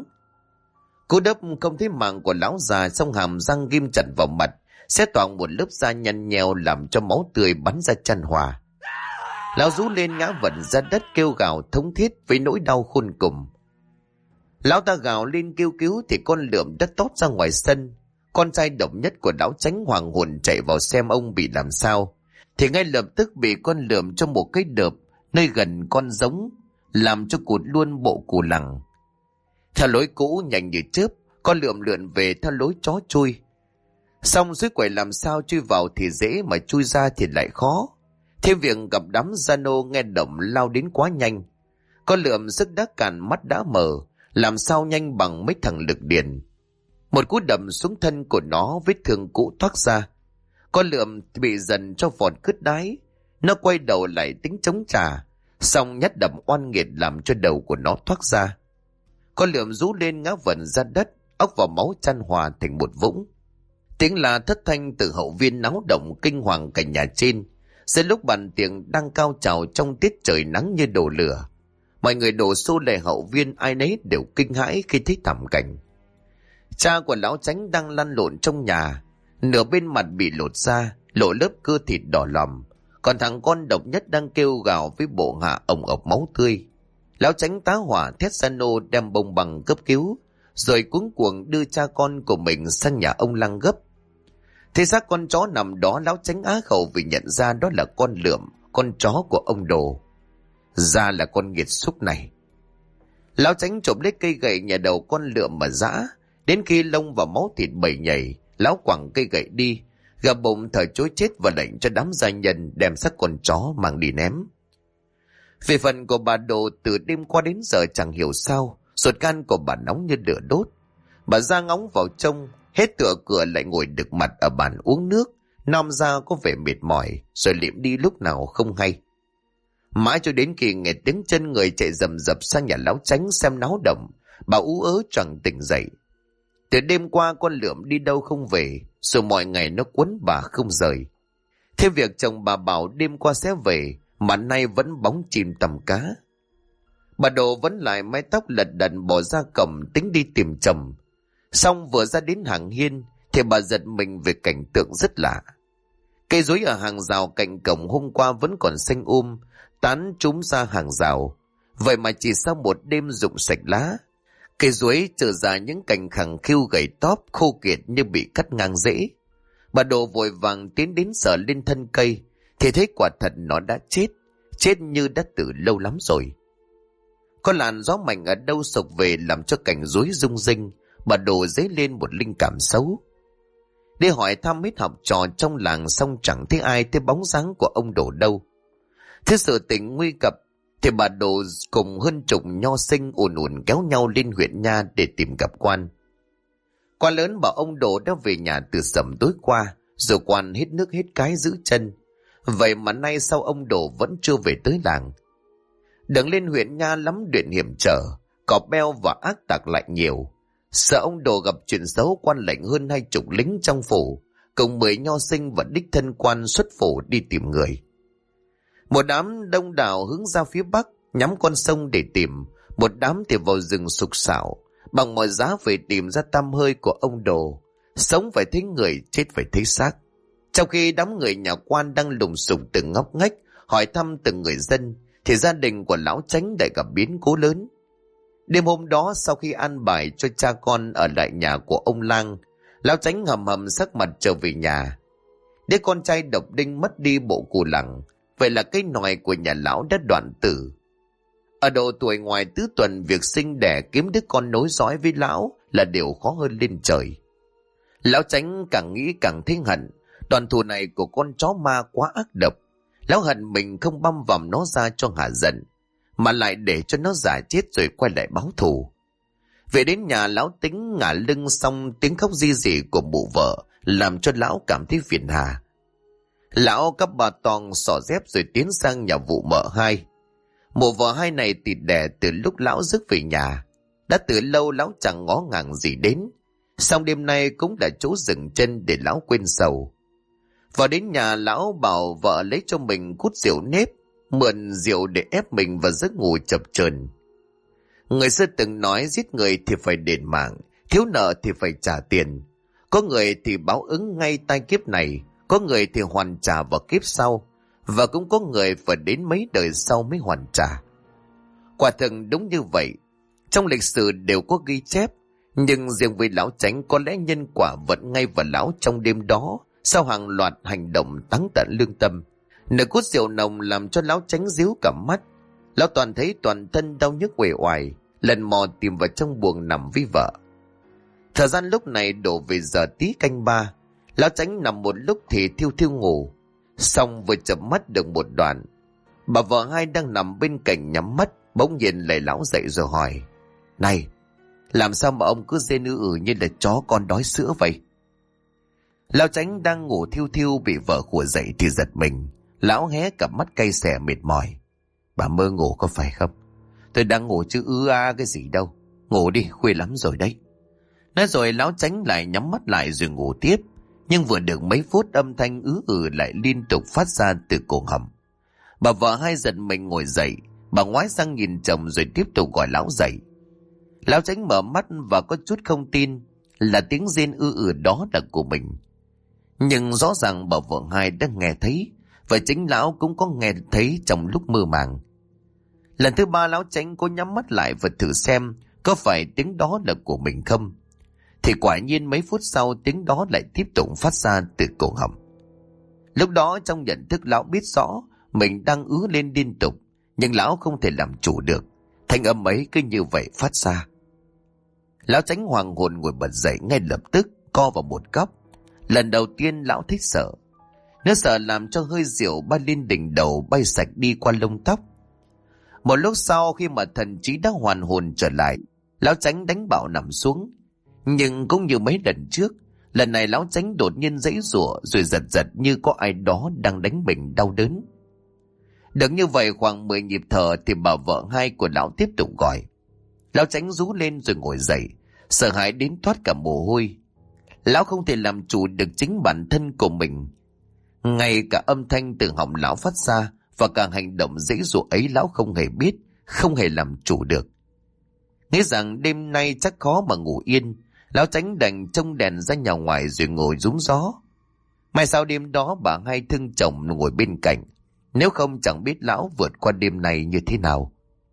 Cú đớp không thấy mạng của lão già, song hàm răng ghim chặt vào mặt, xé toang một lớp da nhăn nheo làm cho máu tươi bắn ra chan hòa. Lão rú lên ngã vật ra đất kêu gào thống thiết với nỗi đau khôn cùng. Lão ta gào lên kêu cứu thì con lượm đất tót ra ngoài sân. Con trai độc nhất của lão Chánh hoàng hồn chạy vào xem ông bị làm sao, thì ngay lập tức bị con lượm cho một cái đợp nơi gần con giống, làm cho cụt luôn bộ cù lẳng. Theo lối cũ nhanh như chớp, con lượm lượn về theo lối chó chui. Xong suối quẩy làm sao chui vào thì dễ, mà chui ra thì lại khó. Thêm việc gặp đám gia nô nghe động lao đến quá nhanh. Con lượm sức đã cạn, mắt đã mờ, làm sao nhanh bằng mấy thằng lực điền. Một cú đầm xuống thân của nó, vết thương cũ thoát ra. Con lượm bị dần cho vọt cứt đáy. Nó quay đầu lại tính chống trả, xong nhát đầm oan nghiệt làm cho đầu của nó thoát ra. Con lượm rú lên ngã vần ra đất, óc và máu chan hòa thành một vũng. Tiếng la thất thanh từ hậu viên náo động kinh hoàng cả nhà trên. Giữa lúc bàn tiệc đang cao trào trong tiết trời nắng như đổ lửa, mọi người đổ xô lại hậu viên, ai nấy đều kinh hãi khi thấy thảm cảnh. Cha của lão Chánh đang lăn lộn trong nhà, nửa bên mặt bị lột ra, lộ lớp cơ thịt đỏ lòm. Còn thằng con độc nhất đang kêu gào với bộ hạ ồng ộc máu tươi. Lão Chánh tá hỏa thét ra nô đem bông bằng cấp cứu, rồi cuống cuồng đưa cha con của mình sang nhà ông Lăng gấp. Thế xác con chó nằm đó, Lão Chánh á khẩu vì nhận ra đó là con Lượm, con chó của ông Đồ. Ra là con nghiệt xúc này. Lão Chánh chộp lấy cây gậy nhà đầu con Lượm mà giã. Đến khi lông và máu thịt bầy nhảy, lão quẳng cây gậy đi, gà bụng thở chối chết và lệnh cho đám gia nhân đem xác con chó mang đi ném. Về phần của bà Đồ, từ đêm qua đến giờ chẳng hiểu sao ruột gan của bà nóng như lửa đốt. Bà ra ngóng vào trông, hết tựa cửa lại ngồi đực mặt ở bàn uống nước, nom ra có vẻ mệt mỏi, rồi liệm đi lúc nào không hay. Mãi cho đến khi nghe tiếng chân người chạy rầm rập sang nhà Lão Chánh xem náo động, bà ú ớ choàng tỉnh dậy. Từ đêm qua con Lượm đi đâu không về, rồi mọi ngày nó quấn bà không rời. Thế việc chồng bà bảo đêm qua sẽ về, mà nay vẫn bóng chìm tầm cá. Bà Đồ vẫn lại mái tóc lật đật bỏ ra cổng tính đi tìm chồng. Xong vừa ra đến hàng hiên thì bà giật mình về cảnh tượng rất lạ. Cây dối ở hàng rào cạnh cổng hôm qua vẫn còn xanh tán trúm ra hàng rào. Vậy mà chỉ sau một đêm rụng sạch lá, cây dối trở ra những cành khẳng khiu gầy tóp khô kiệt như bị cắt ngang rễ. Bà Đồ vội vàng tiến đến sờ lên thân cây thì thấy quả thật nó đã chết như đã từ lâu lắm rồi. Có làn gió mạnh ở đâu sộc về làm cho cành rối rung rinh. Bà Đồ dấy lên một linh cảm xấu. Đi hỏi thăm hết học trò trong làng xong chẳng thấy ai thấy bóng dáng của ông Đồ đâu. Thế sự tình nguy cập thì bà Đồ cùng hơn chục nho sinh ùn kéo nhau lên huyện Nha để tìm gặp quan. Quan lớn bảo ông Đồ đã về nhà từ sầm tối qua, rồi quan hết nước hết cái giữ chân. Vậy mà nay sao ông Đồ vẫn chưa về tới làng? Đường lên huyện Nha lắm chuyện hiểm trở, cọp beo và ác tặc lại nhiều. Sợ ông Đồ gặp chuyện xấu, quan lệnh hơn 20 lính trong phủ cùng 10 nho sinh và đích thân quan xuất phủ đi tìm người. Một đám đông đảo hướng ra phía bắc, nhắm con sông để tìm. Một đám thì vào rừng sục sạo, bằng mọi giá phải tìm ra tăm hơi của ông Đồ. Sống phải thấy người, chết phải thấy xác. Trong khi đám người nhà quan đang lùng sục từng ngóc ngách, hỏi thăm từng người dân, thì gia đình của Lão Chánh lại gặp biến cố lớn. Đêm hôm đó, sau khi an bài cho cha con ở lại nhà của ông Lang, Lão Chánh hầm sắc mặt trở về nhà. Đứa con trai độc đinh mất đi bộ cù lẳng, vậy là cái nòi của nhà lão đã đoạn tử. Ở độ tuổi ngoài tứ tuần, việc sinh đẻ kiếm đứa con nối dõi với lão là điều khó hơn lên trời. Lão Chánh càng nghĩ càng thấy hận. Đoàn thù này của con chó ma quá ác độc. Lão hận mình không băm vằm nó ra cho hả giận, mà lại để cho nó giả chết rồi quay lại báo thù. Về đến nhà, lão tính ngả lưng, xong tiếng khóc ri rỉ của mụ vợ làm cho lão cảm thấy phiền hà. Lão cắp bà tòng xỏ dép rồi tiến sang nhà vụ mợ hai. Mụ vợ hai này tịt đẻ từ lúc lão rước về nhà. Đã từ lâu lão chẳng ngó ngàng gì đến, xong đêm nay cũng là chỗ dừng chân để lão quên sầu. Vào đến nhà, lão bảo vợ lấy cho mình cút rượu nếp, mượn rượu để ép mình vào giấc ngủ chập chờn. Người xưa từng nói giết người thì phải đền mạng, thiếu nợ thì phải trả tiền. Có người thì báo ứng ngay tai kiếp này, có người thì hoàn trả vào kiếp sau, và cũng có người phải đến mấy đời sau mới hoàn trả. Quả thực đúng như vậy, trong lịch sử đều có ghi chép, nhưng riêng với Lão Chánh có lẽ nhân quả vẫn ngay vào lão trong đêm đó, sau hàng loạt hành động táng tận lương tâm. Nửa cút rượu nồng làm cho Lão Chánh díu cả mắt. Lão toàn thấy toàn thân đau nhức uể oải, lần mò tìm vào trong buồng nằm với vợ. Thời gian lúc này đổ về giờ tí canh ba. Lão Chánh nằm một lúc thì thiêu thiêu ngủ. Xong vừa chợp mắt được một đoạn, bà vợ hai đang nằm bên cạnh nhắm mắt, bỗng nhiên lay lão dậy rồi hỏi: "Này, làm sao mà ông cứ rên như là chó con đói sữa vậy?" Lão Chánh đang ngủ thiêu thiêu bị vợ khủa dậy thì giật mình. Lão hé cặp mắt cay xè mệt mỏi: "Bà mơ ngủ có phải không? Tôi đang ngủ chứ cái gì đâu. Ngủ đi, khuya lắm rồi đấy." Nói rồi Lão Chánh lại nhắm mắt lại rồi ngủ tiếp. Nhưng vừa được mấy phút, âm thanh lại liên tục phát ra từ cổ họng. Bà vợ hai giật mình ngồi dậy. Bà ngoái sang nhìn chồng rồi tiếp tục gọi lão dậy. Lão Chánh mở mắt và có chút không tin là tiếng rên đó là của mình. Nhưng rõ ràng bà vợ hai đã nghe thấy, và chính lão cũng có nghe thấy trong lúc mơ màng. Lần thứ ba lão Chánh cố nhắm mắt lại và thử xem có phải tiếng đó là của mình không. Thì quả nhiên mấy phút sau tiếng đó lại tiếp tục phát ra từ cổ họng. Lúc đó trong nhận thức lão biết rõ mình đang ứ lên liên tục, nhưng lão không thể làm chủ được. Thanh âm ấy cứ như vậy phát ra. Lão Chánh hoàng hồn ngồi bật dậy ngay lập tức, co vào một góc. Lần đầu tiên lão thấy sợ. Nó sợ làm cho hơi rượu bay lên đỉnh đầu, bay sạch đi qua lông tóc. Một lúc sau khi mà thần trí đã hoàn hồn trở lại, lão Chánh đánh bạo nằm xuống. Nhưng cũng như mấy lần trước, lần này lão Chánh đột nhiên giãy giụa rồi giật giật như có ai đó đang đánh mình đau đớn. Được như vậy khoảng 10 nhịp thở thì bà vợ hai của lão tiếp tục gọi. Lão Chánh rú lên rồi ngồi dậy, sợ hãi đến toát cả mồ hôi. Lão không thể làm chủ được chính bản thân của mình. Ngay cả âm thanh từ họng lão phát ra và cả hành động giãy giụa ấy lão không hề biết, không hề làm chủ được. Nghĩ rằng đêm nay chắc khó mà ngủ yên, lão Chánh đành trông đèn ra nhà ngoài rồi ngồi rúng gió. Mai sau đêm đó bà hai thương chồng ngồi bên cạnh, nếu không chẳng biết lão vượt qua đêm này như thế nào.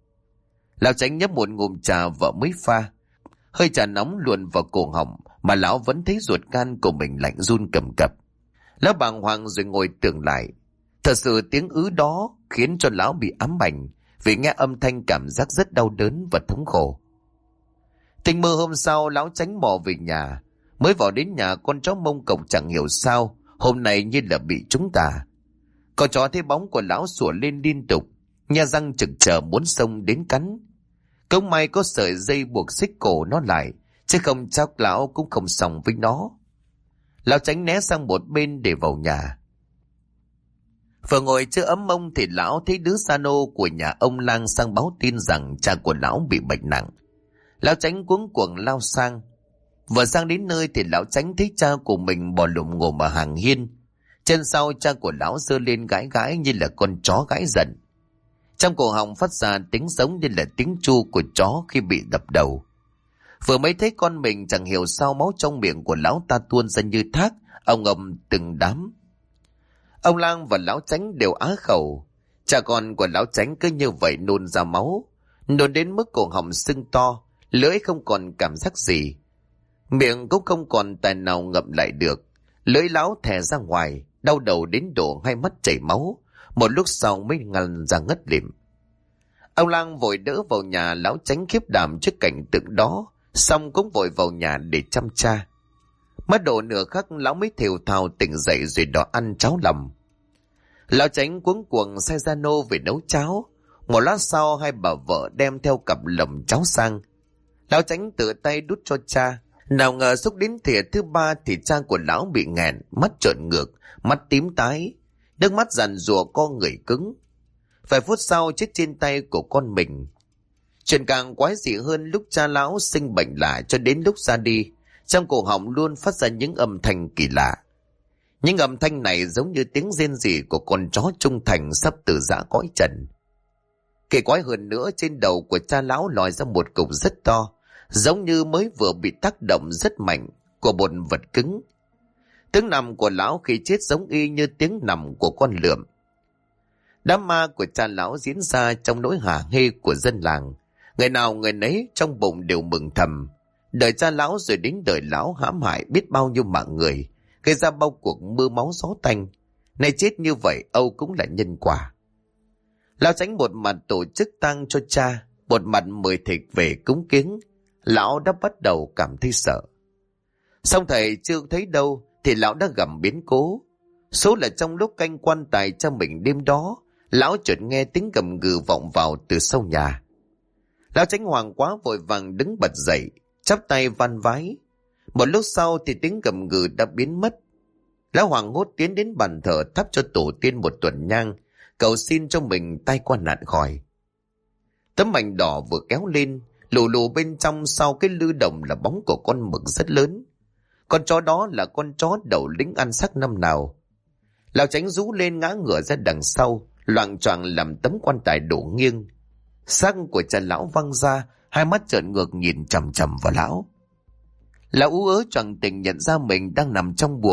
Lão Chánh nhấp một ngụm trà vợ mới pha, hơi trà nóng luồn vào cổ họng mà lão vẫn thấy ruột gan của mình lạnh run cầm cập. Lão bàng hoàng rồi ngồi tưởng lại. Thật sự tiếng ứ đó khiến cho lão bị ám ảnh, vì nghe âm thanh cảm giác rất đau đớn và thống khổ. Tình mơ hôm sau lão Chánh mò về nhà. Mới vào đến nhà con chó Mông Cộc chẳng hiểu sao hôm nay như là bị trúng tà. Con chó thấy bóng của lão sủa lên liên tục, nhe răng trực chờ muốn xông đến cắn. Cũng may có sợi dây buộc xích cổ nó lại, chứ không chắc lão cũng không xong với nó. Lão Chánh né sang một bên để vào nhà. Vừa ngồi chưa ấm mông thì lão thấy đứa sa nô của nhà ông Lang sang báo tin rằng cha của lão bị bệnh nặng. Lão Chánh cuống cuồng lao sang. Vừa sang đến nơi thì lão Chánh thấy cha của mình bò lùm ngồm ở hàng hiên. Chân sau cha của lão giơ lên gãi gãi như là con chó gãi giận. Trong cổ họng phát ra tiếng giống như là tiếng chu của chó khi bị đập đầu. Vừa mới thấy con mình chẳng hiểu sao máu trong miệng của lão ta tuôn ra như thác, ông ầm từng đám. Ông Lang và lão Chánh đều á khẩu. Cha con của lão Chánh cứ như vậy nôn ra máu, nôn đến mức cổ họng sưng to, lưỡi không còn cảm giác gì. Miệng cũng không còn tài nào ngậm lại được, lưỡi lão thè ra ngoài, đau đầu đến độ hai mắt chảy máu, một lúc sau mới ngăn ra ngất lịm. Ông Lang vội đỡ vào nhà lão Chánh khiếp đảm trước cảnh tượng đó, xong cũng vội vào nhà để chăm cha. Mất độ nửa khắc lão mới thều thào tỉnh dậy rồi đòi ăn cháo lòng. Lão Chánh cuống cuồng sai gia nô về nấu cháo. Một lát sau hai bà vợ đem theo cặp lồng cháo sang. Lão Chánh tự tay đút cho cha. Nào ngờ xúc đến thìa thứ ba thì cha của lão bị nghẹn, mắt trợn ngược, mắt tím tái, nước mắt giàn giụa co người cứng. Vài phút sau chết trên tay của con mình. Chuyện càng quái dị hơn lúc cha lão sinh bệnh lạ cho đến lúc ra đi, trong cổ họng luôn phát ra những âm thanh kỳ lạ. Những âm thanh này giống như tiếng rên rỉ của con chó trung thành sắp từ giã cõi trần. Kỳ quái hơn nữa, trên đầu của cha lão lòi ra một cục rất to, giống như mới vừa bị tác động rất mạnh của một vật cứng. Tiếng nằm của lão khi chết giống y như tiếng nằm của con lượm. Đám ma của cha lão diễn ra trong nỗi hả hê của dân làng. Người nào người nấy trong bụng đều mừng thầm. Đời cha lão rồi đến đời lão hãm hại biết bao nhiêu mạng người, gây ra bao cuộc mưa máu gió tanh. Này chết như vậy âu cũng là nhân quả. Lão Chánh một mặt tổ chức tang cho cha, một mặt mời thịt về cúng kiến. Lão đã bắt đầu cảm thấy sợ. Xong thầy chưa thấy đâu thì lão đã gặp biến cố. Số là trong lúc canh quan tài cho mình đêm đó, lão chợt nghe tiếng gầm gừ vọng vào từ sau nhà. Lão Chánh hoảng quá vội vàng đứng bật dậy, chắp tay van vái. Một lúc sau thì tiếng gầm gừ đã biến mất. Lão hoảng hốt tiến đến bàn thờ thắp cho tổ tiên một tuần nhang, cầu xin cho mình tai qua nạn khỏi. Tấm mảnh đỏ vừa kéo lên, lù lù bên trong sau cái lư đồng là bóng của con mực rất lớn. Con chó đó là con chó đầu lĩnh ăn xác năm nào. Lão Chánh rú lên ngã ngửa ra đằng sau, loạng choạng làm tấm quan tài đổ nghiêng. Xác của cha lão văng ra, hai mắt trợn ngược nhìn chằm chằm vào lão. Lão ú ớ choàng tỉnh nhận ra mình đang nằm trong buồng,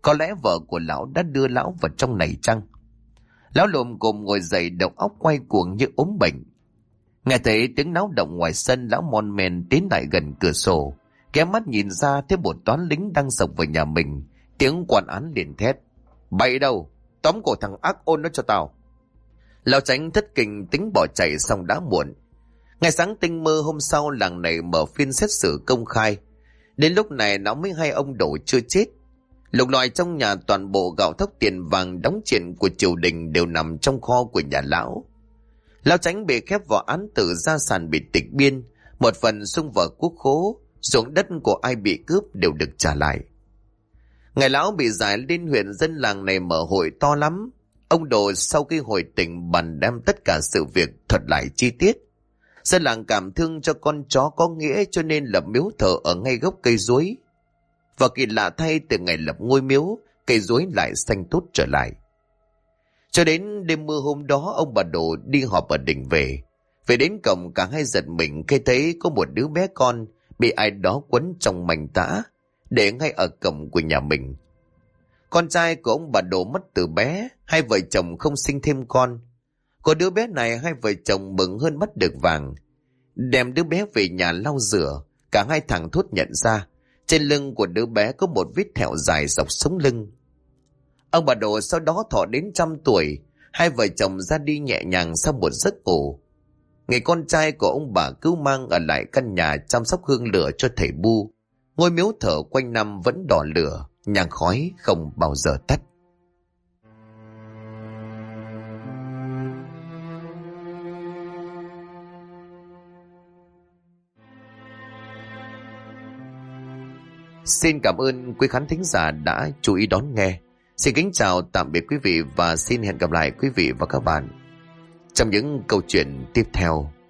Có lẽ vợ của lão đã đưa lão vào trong này chăng? Lão lồm cồm ngồi dậy, đầu óc quay cuồng như ốm bệnh. Nghe thấy tiếng náo động ngoài sân, lão mon men tiến lại gần cửa sổ, kéo mắt nhìn ra thấy một toán lính đang xộc vào nhà mình. Tiếng quan án liền thét: "Bậy đâu, tóm cổ thằng ác ôn nó cho tao!" Lão Chánh thất kinh tính bỏ chạy, xong đã muộn. Ngày sáng tinh mơ hôm sau, làng này mở phiên xét xử công khai. Đến lúc này nó mới hay ông Đổ chưa chết. Lục lọi trong nhà, toàn bộ gạo thóc tiền vàng đóng triện của triều đình đều nằm trong kho của nhà lão. Lão Chánh bị khép vào án tử, gia sản bị tịch biên, một phần sung vào quốc khố, ruộng đất của ai bị cướp đều được trả lại. Ngày lão bị giải lên huyện, dân làng này mở hội to lắm. Ông Đồ sau khi hồi tỉnh bàn đem tất cả sự việc thuật lại chi tiết. Dân làng cảm thương cho con chó có nghĩa, cho nên lập miếu thờ ở ngay gốc cây chuối. Và kỳ lạ thay, từ ngày lập ngôi miếu, cây chuối lại xanh tốt trở lại. Cho đến đêm mưa hôm đó, ông bà Đồ đi họp ở đình về. Về đến cổng, cả hai giật mình khi thấy có một đứa bé con bị ai đó quấn trong mảnh tã, để ngay ở cổng của nhà mình. Con trai của ông bà Đồ mất từ bé, hai vợ chồng không sinh thêm con. Có đứa bé này, hai vợ chồng mừng hơn bắt được vàng. Đem đứa bé về nhà lau rửa, cả hai thằng thốt nhận ra trên lưng của đứa bé có một vết thẹo dài dọc sống lưng. Ông bà Đồ sau đó thọ đến 100 tuổi, hai vợ chồng ra đi nhẹ nhàng sau một giấc ngủ. Người con trai của ông bà cứu mang ở lại căn nhà chăm sóc hương lửa cho thầy Bu. Ngôi miếu thờ quanh năm vẫn đỏ lửa, nhang khói không bao giờ tắt. Xin cảm ơn quý khán thính giả đã chú ý đón nghe. Xin kính chào tạm biệt quý vị và xin hẹn gặp lại quý vị và các bạn trong những câu chuyện tiếp theo.